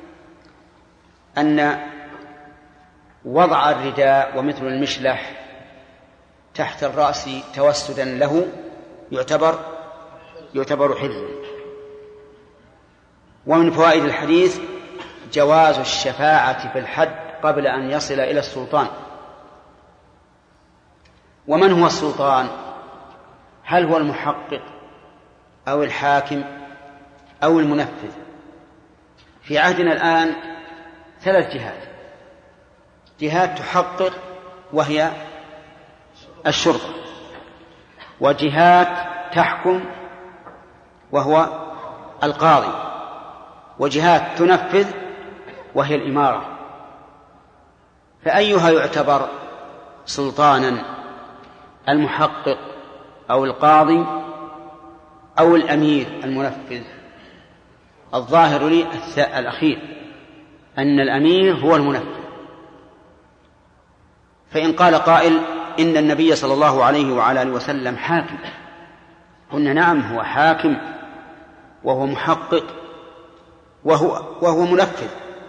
أن وضع الرداء ومثل المشلح تحت الرأس توسدا له يعتبر حرزا. ومن فوائد الحديث جواز الشفاعة في الحد قبل أن يصل إلى السلطان. ومن هو السلطان؟ هل هو المحقق أو الحاكم أو المنفذ؟ في عهدنا الآن 3 جهات تحقق وهي الشرطة، وجهات تحكم وهو القاضي، وجهات تنفذ وهي الإمارة. فأيها يعتبر سلطانا، المحقق أو القاضي أو الأمير المنفذ؟ الظاهر لي الأخير، أن الأمير هو المنفذ. فإن قال قائل إن النبي صلى الله عليه وعلى آله وسلم حاكم، قلنا نعم، هو حاكم وهو محقق وهو منفذ.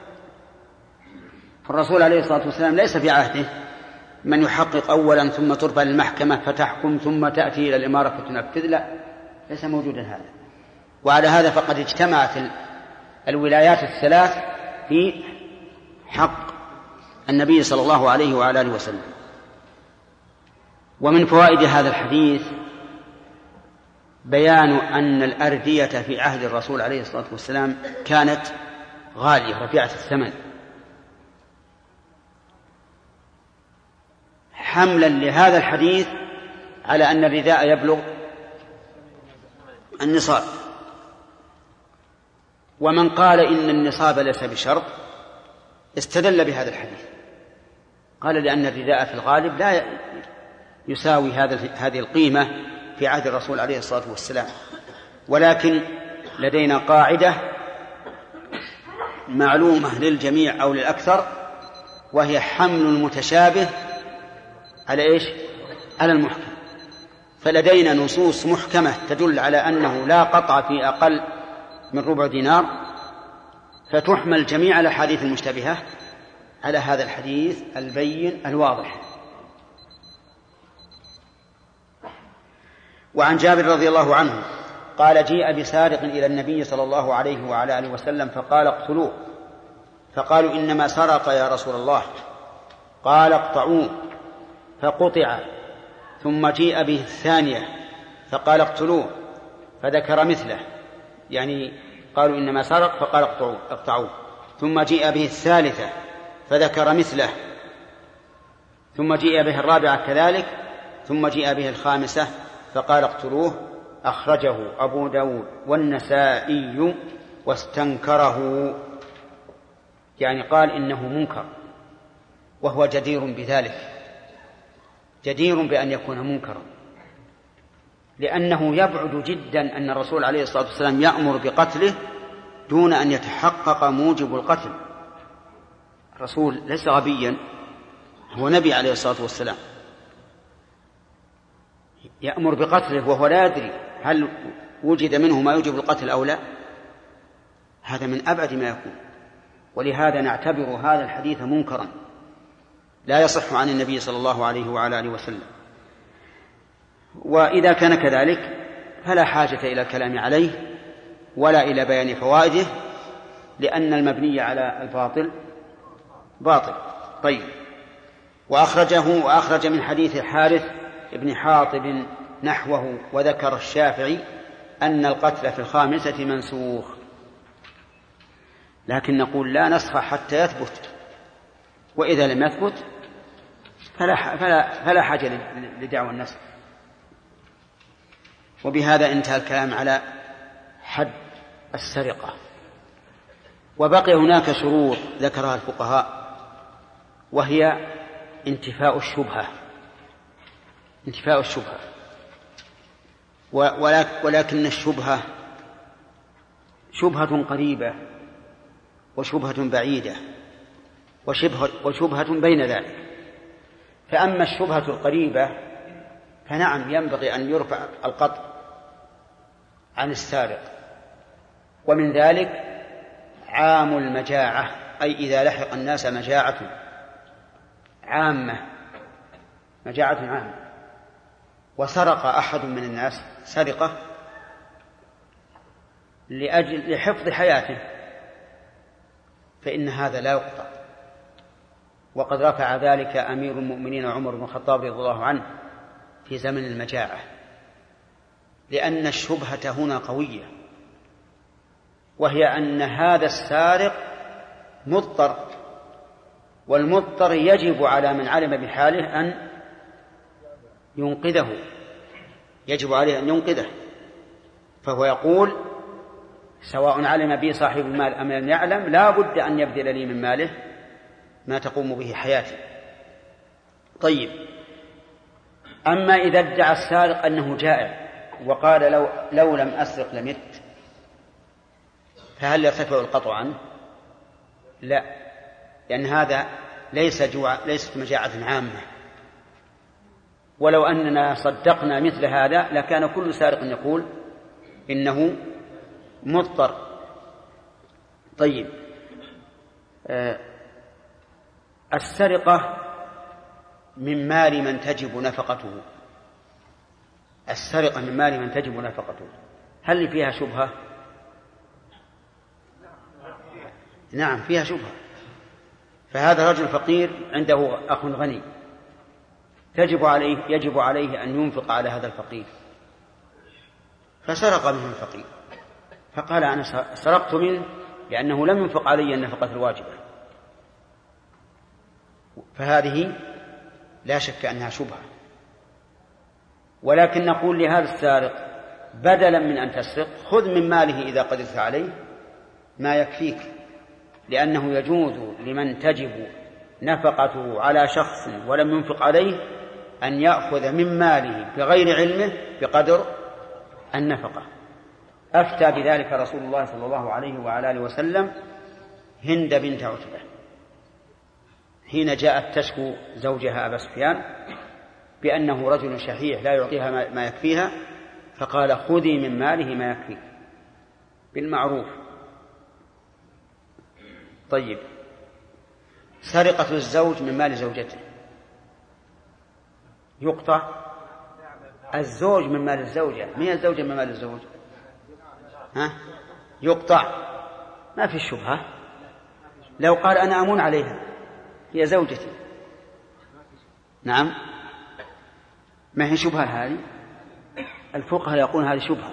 الرسول عليه الصلاة والسلام ليس في عهده من يحقق أولا ثم ترفع للمحكمة فتحكم ثم تأتي إلى الإمارة فتنفذ، لا، ليس موجودا هذا. وعلى هذا فقد اجتمعت الولايات الثلاث في حق النبي صلى الله عليه وعلى آله وسلم. ومن فوائد هذا الحديث بيان أن الأردية في عهد الرسول عليه الصلاة والسلام كانت غالية رفيعة الثمن، حملا لهذا الحديث على أن الرداء يبلغ النصاب. ومن قال إن النصاب ليس بشرط استدل بهذا الحديث، قال لأن الرداء في الغالب لا يساوي هذه القيمة في عهد الرسول عليه الصلاة والسلام. ولكن لدينا قاعدة معلومة للجميع أو للأكثر، وهي حمل المتشابه على إيش؟ على المحكم. فلدينا نصوص محكمة تدل على أنه لا قطع في أقل من 4 دينار، فتحمل جميع الأحاديث المشتبهة على هذا الحديث البين الواضح. وعن جابر رضي الله عنه قال جيء بسارق إلى النبي صلى الله عليه وعلى آله وسلم فقال اقتلوه، فقالوا إنما سرق يا رسول الله، قال اقطعوه، فقطع. ثم جيء به الثانية فقال اقتلوه، فذكر مثله، يعني قالوا إنما سرق فقال اقطعوه. ثم جيء به الثالثة فذكر مثله، ثم جيء به الرابعة كذلك، ثم جيء به الخامسة فقال اقتلوه. أخرجه أبو داود والنسائي واستنكره، يعني قال إنه منكر، وهو جدير بذلك، جدير بأن يكون منكرا، لأنه يبعد جدا أن الرسول عليه الصلاة والسلام يأمر بقتله دون أن يتحقق موجب القتل. الرسول ليس غبيا، هو نبي عليه الصلاة والسلام، يأمر بقتله وهو لا يدري هل وجد منه ما يوجب القتل أو لا. هذا من أبعد ما يكون، ولهذا نعتبر هذا الحديث منكرا لا يصح عن النبي صلى الله عليه وعلى آله وسلم. وإذا كان كذلك فلا حاجة إلى الكلام عليه ولا إلى بيان فوائده، لأن المبني على الباطل باطل. طيب. وأخرج من حديث الحارث ابن حاطب نحوه، وذكر الشافعي أن القتل في الخامسة منسوخ، لكن نقول لا نسخ حتى يثبت، وإذا لم يثبت فلا حاجة لدعوى النسخ. وبهذا انتهى الكلام على حد السرقة. وبقي هناك شروط ذكرها الفقهاء، وهي انتفاء الشبهة. ولكن الشبهة شبهة قريبة وشبهة بعيدة وشبهة بين ذلك. فأما الشبهة القريبة فنعم ينبغي أن يرفع القطع عن السارق، ومن ذلك عام المجاعة، أي إذا لحق الناس مجاعة عامة وسرق أحد من الناس سرقة لحفظ حياته، فإن هذا لا يقطع. وقد رفع ذلك أمير المؤمنين عمر بن الخطاب رضي الله عنه في زمن المجاعة، لأن الشبهة هنا قوية، وهي أن هذا السارق مضطر، والمضطر يجب على من علم بحاله أن ينقذه، فهو يقول سواء علم بي صاحب المال أم لم يعلم لا بد أن يبذل لي من ماله ما تقوم به حياتي. طيب. أما إذا ادعى السارق أنه جائع وقال لو لم أسرق لمت، فهل يرتفع القطع عنه؟ لا، لأن هذا ليست مجاعة عامة. ولو أننا صدقنا مثل هذا لكان كل سارق يقول إنه مضطر. طيب. السرقة من مال من تجب نفقته. هل فيها شبهة؟ نعم فيها شبهة. فهذا رجل فقير عنده أخ غني، يجب عليه أن ينفق على هذا الفقير، فسرق منه الفقير، فقال أنا سرقت منه لأنه لم ينفق علي النفقة الواجبة، فهذه لا شك أنها شبهة. ولكن نقول لهذا السارق بدلا من أن تسرق خذ من ماله إذا قدرت عليه ما يكفيك، لأنه يجوز لمن تجب نفقته على شخص ولم ينفق عليه أن يأخذ من ماله بغير علمه بقدر النفقة. أفتى بذلك رسول الله صلى الله عليه وعلى آله وسلم هند بنت عتبة حين جاءت تشكو زوجها أبا سفيان بأنه رجل شحيح لا يعطيها ما يكفيها، فقال خذي من ماله ما يكفيك بالمعروف. طيب. سرقة الزوج من مال زوجته يقطع؟ الزوج من مال الزوجة، من الزوجة من مال الزوج يقطع، ما في شبهة. لو قال أنا أمون عليها هي زوجتي، نعم ما هي شبهة هذه؟ الفقهاء يقولون هذه شبهة،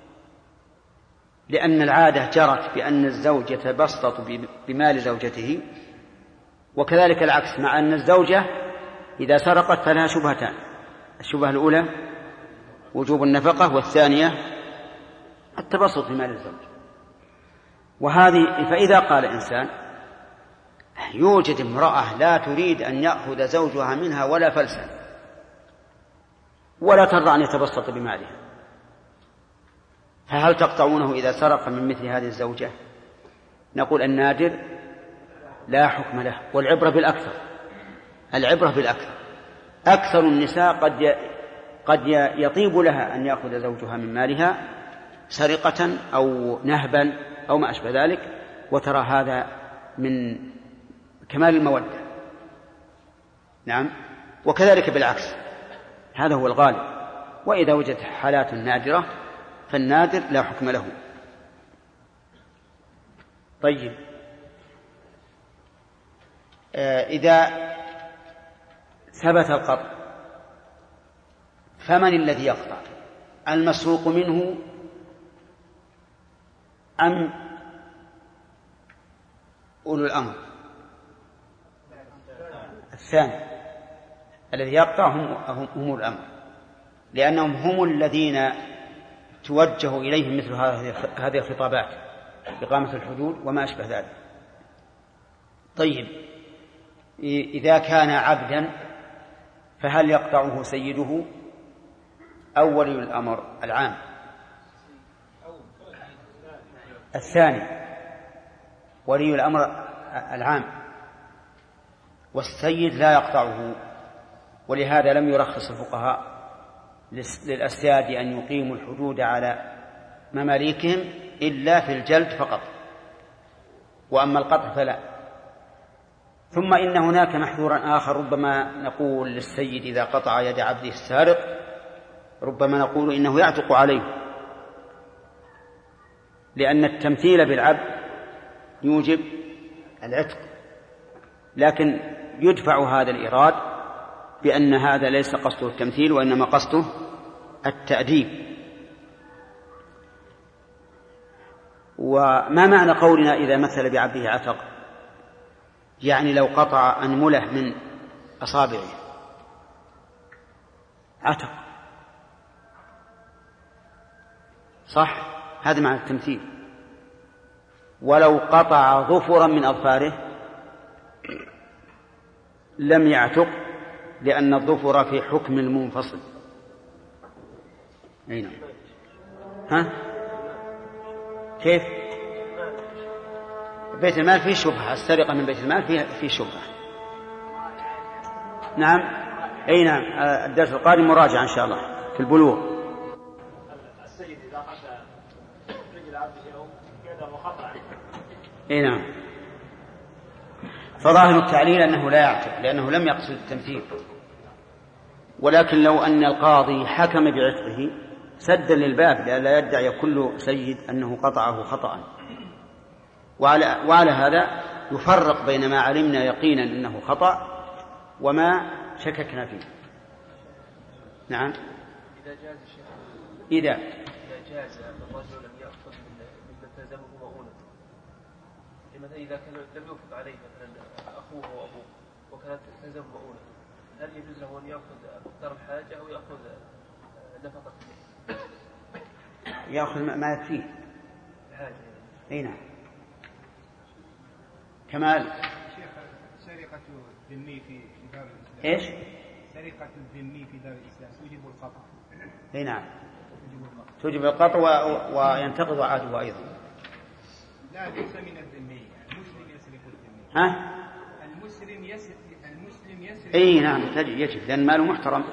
لأن العادة جرت بأن الزوج يتبسط بمال زوجته، وكذلك العكس، مع أن الزوجة إذا سرقت فلها شبهتان: الشبهة الأولى وجوب النفقة، والثانية التبسط بمال الزوج. فإذا قال إنسان يوجد امرأة لا تريد أن يأخذ زوجها منها ولا فلسا ولا ترضى أن يتبسط بمالها، فهل تقطعونه إذا سرق من مثل هذه الزوجة؟ نقول النادر لا حكم له، والعبرة بالأكثر. أكثر النساء قد يطيب لها أن يأخذ زوجها من مالها سرقة أو نهبا أو ما أشبه ذلك، وترى هذا من كمال المودة. نعم. وكذلك بالعكس، هذا هو الغالب. وإذا وجدت حالات نادرة فالنادر لا حكم له. طيب، إذا ثبت القطع فمن الذي يقطع؟ المسروق منه أم أولو الأمر؟ الثاني الذي يقطع هم الأمر، لأنهم هم الذين توجه إليهم مثل هذه الخطابات إقامة الحدود وما أشبه ذلك. طيب، إذا كان عبدا فهل يقطعه سيده أو ولي الأمر العام؟ الثاني، ولي الأمر العام، والسيد لا يقطعه. ولهذا لم يرخص الفقهاء للأسياد أن يقيموا الحدود على مماليكهم إلا في الجلد فقط، وأما القطع فلا. ثم إن هناك محذورا آخر، ربما نقول للسيد إذا قطع يد عبده السارق ربما نقول إنه يعتق عليه، لأن التمثيل بالعبد يوجب العتق، لكن يدفع هذا الإيراد بأن هذا ليس قصده التمثيل وإنما قصده التأديب. وما معنى قولنا إذا مثل بعبده عتق؟ يعني لو قطع أنملة من أصابعه عتق، صح؟ هذا معنى التمثيل. ولو قطع ظفرا من أظفاره لم يعتق، لأن الظفر في حكم المنفصل. أين؟ ها؟ كيف؟ بيت المال فيه شبهة، السرقة من بيت المال فيه شبهة. نعم، أي نعم، الدرس القادم مراجعة إن شاء الله في البلوغ. السيد إذا قطع رجل عبده أو يده وقطع. أي نعم. فظاهر التعليل أنه لا يعتق لأنه لم يقصد التمثيل، ولكن لو أن القاضي حكم بعتقه سدا للباب لئلا يدعي كل سيد أنه قطعه خطأ. وعلى هذا يفرق بين ما علمنا يقينا أنه خطأ وما شككنا فيه. نعم. إذا جاز الرجل أن يأخذ من تلزمه مؤونة، مثلا إذا كان لم يوافق عليه مثلا أخوه وأبوه وكانت تلزم مؤونة، هل يجوز له أن يأخذ مقدار الحاجة أو يأخذ نفقة؟ يأخذ ما يكفيه الحاجة. أي نعم. كمال. شيخ، سرقة الذمي في دار الإسلام. إيش؟ سرقة الذمي في دار الإسلام توجب القطع. أي نعم، توجب القطع وينتقض عهده أيضا. لا، ليس من الذمي، المسلم يسرق الذمي. ها؟ المسلم يسرق. أي نعم، يجب لأن ماله محترم.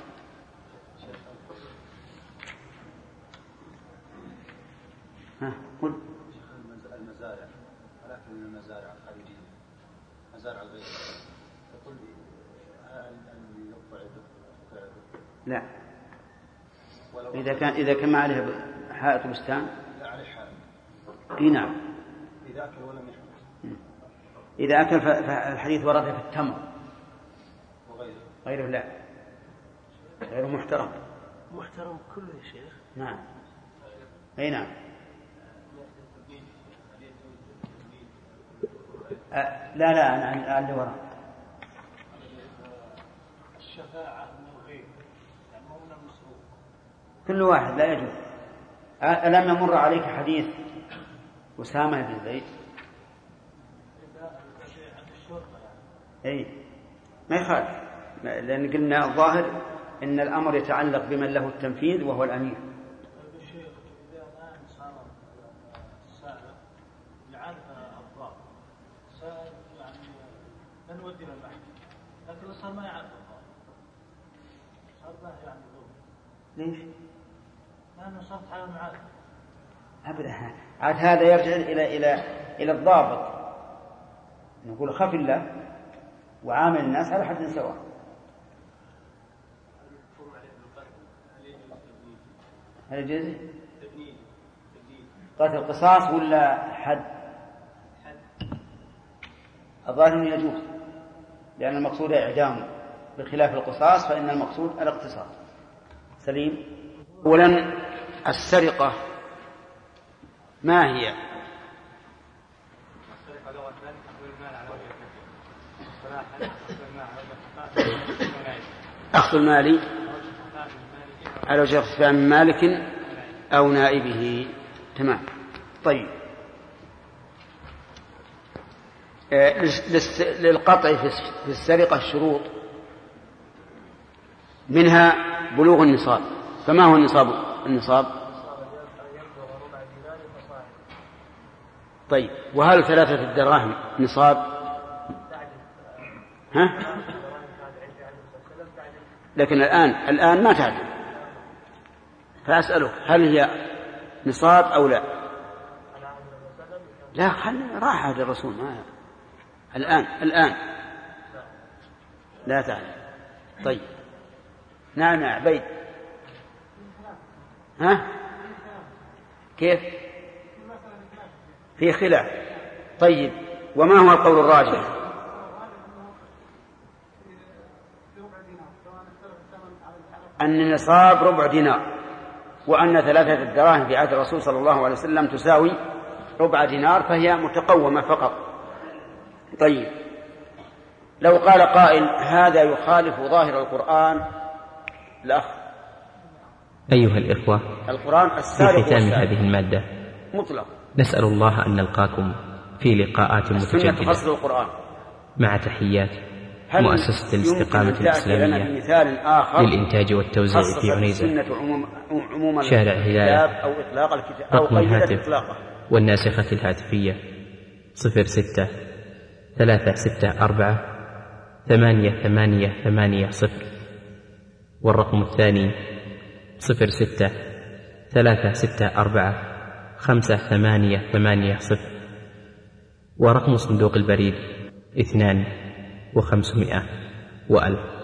ها قل. المزارع، ولكن المزارع الخارجية، مزارع الغير، تقول أن يقطع يده؟ لا، إذا كان ما عليه حائط بستان. لا عليه حائط. اي نعم. إذا أكل ولم يحمل. إذا أكل فالحديث ورد في التمر وغيره. غيره لا، غيره محترم. محترم كله يا شيخ. نعم. أي نعم. لا أنا اللي وراء. الشفاعة من غير يعني هو من المسروق. كل واحد لا يجوز. ألم يمر عليك حديث أسامة بن زيد؟ أي ما يخالف، لأن قلنا الظاهر إن الأمر يتعلق بمن له التنفيذ وهو الأمير. الشيخ إذا الآن صار السائل يعرف الضابط، سائل يعني من ودي للمحكمة، لكن صار ما يعرف الضابط، صار ما يعني ضابط. ليش؟ لأنه صارت حالة معارف. أبدا، عاد هذا يرجع إلى الضابط، نقول خف الله وعامل الناس على حد سواء. هل يجوز؟ قتل قصاص ولا حد؟ الظاهر يجوز، لأن المقصود إعدام بخلاف القصاص، فإن المقصود الاقتصاص. سليم. أولا السرقة ما هي؟ أخذ المال على وجه اغتفاء من مالك أو نائبه. تمام. طيب، للقطع في السرقة شروط، منها بلوغ النصاب. فما هو النصاب؟ طيب، وهل 3 دراهم نصاب؟ ها؟ لكن الآن ما تعدل، فأسألك هل هي نصاب أو لا؟ لا، راح هذا الرسول ما الآن لا تعلم. طيب، نعم عبيد. ها؟ كيف؟ في خلاف. طيب، وما هو القول الراجح؟ أن النصاب ربع دينار، وأن 3 دراهم في عهد الرسول صلى الله عليه وسلم تساوي ربع دينار، فهي متقومة فقط. طيب، لو قال قائل هذا يخالف ظاهر القرآن، الأخ أيها الإخوة، القرآن السابق في ختام هذه المادة مطلق نسأل الله أن نلقاكم في لقاءات متجددة مع تحيات مؤسسة الاستقامة الإسلامية للإنتاج والتوزيع في عنيزة، شارع هلالة، رقم الهاتف والناسخة الهاتفية 06-364-8880، والرقم الثاني 06-364-5880، ورقم صندوق البريد 2500 و1000.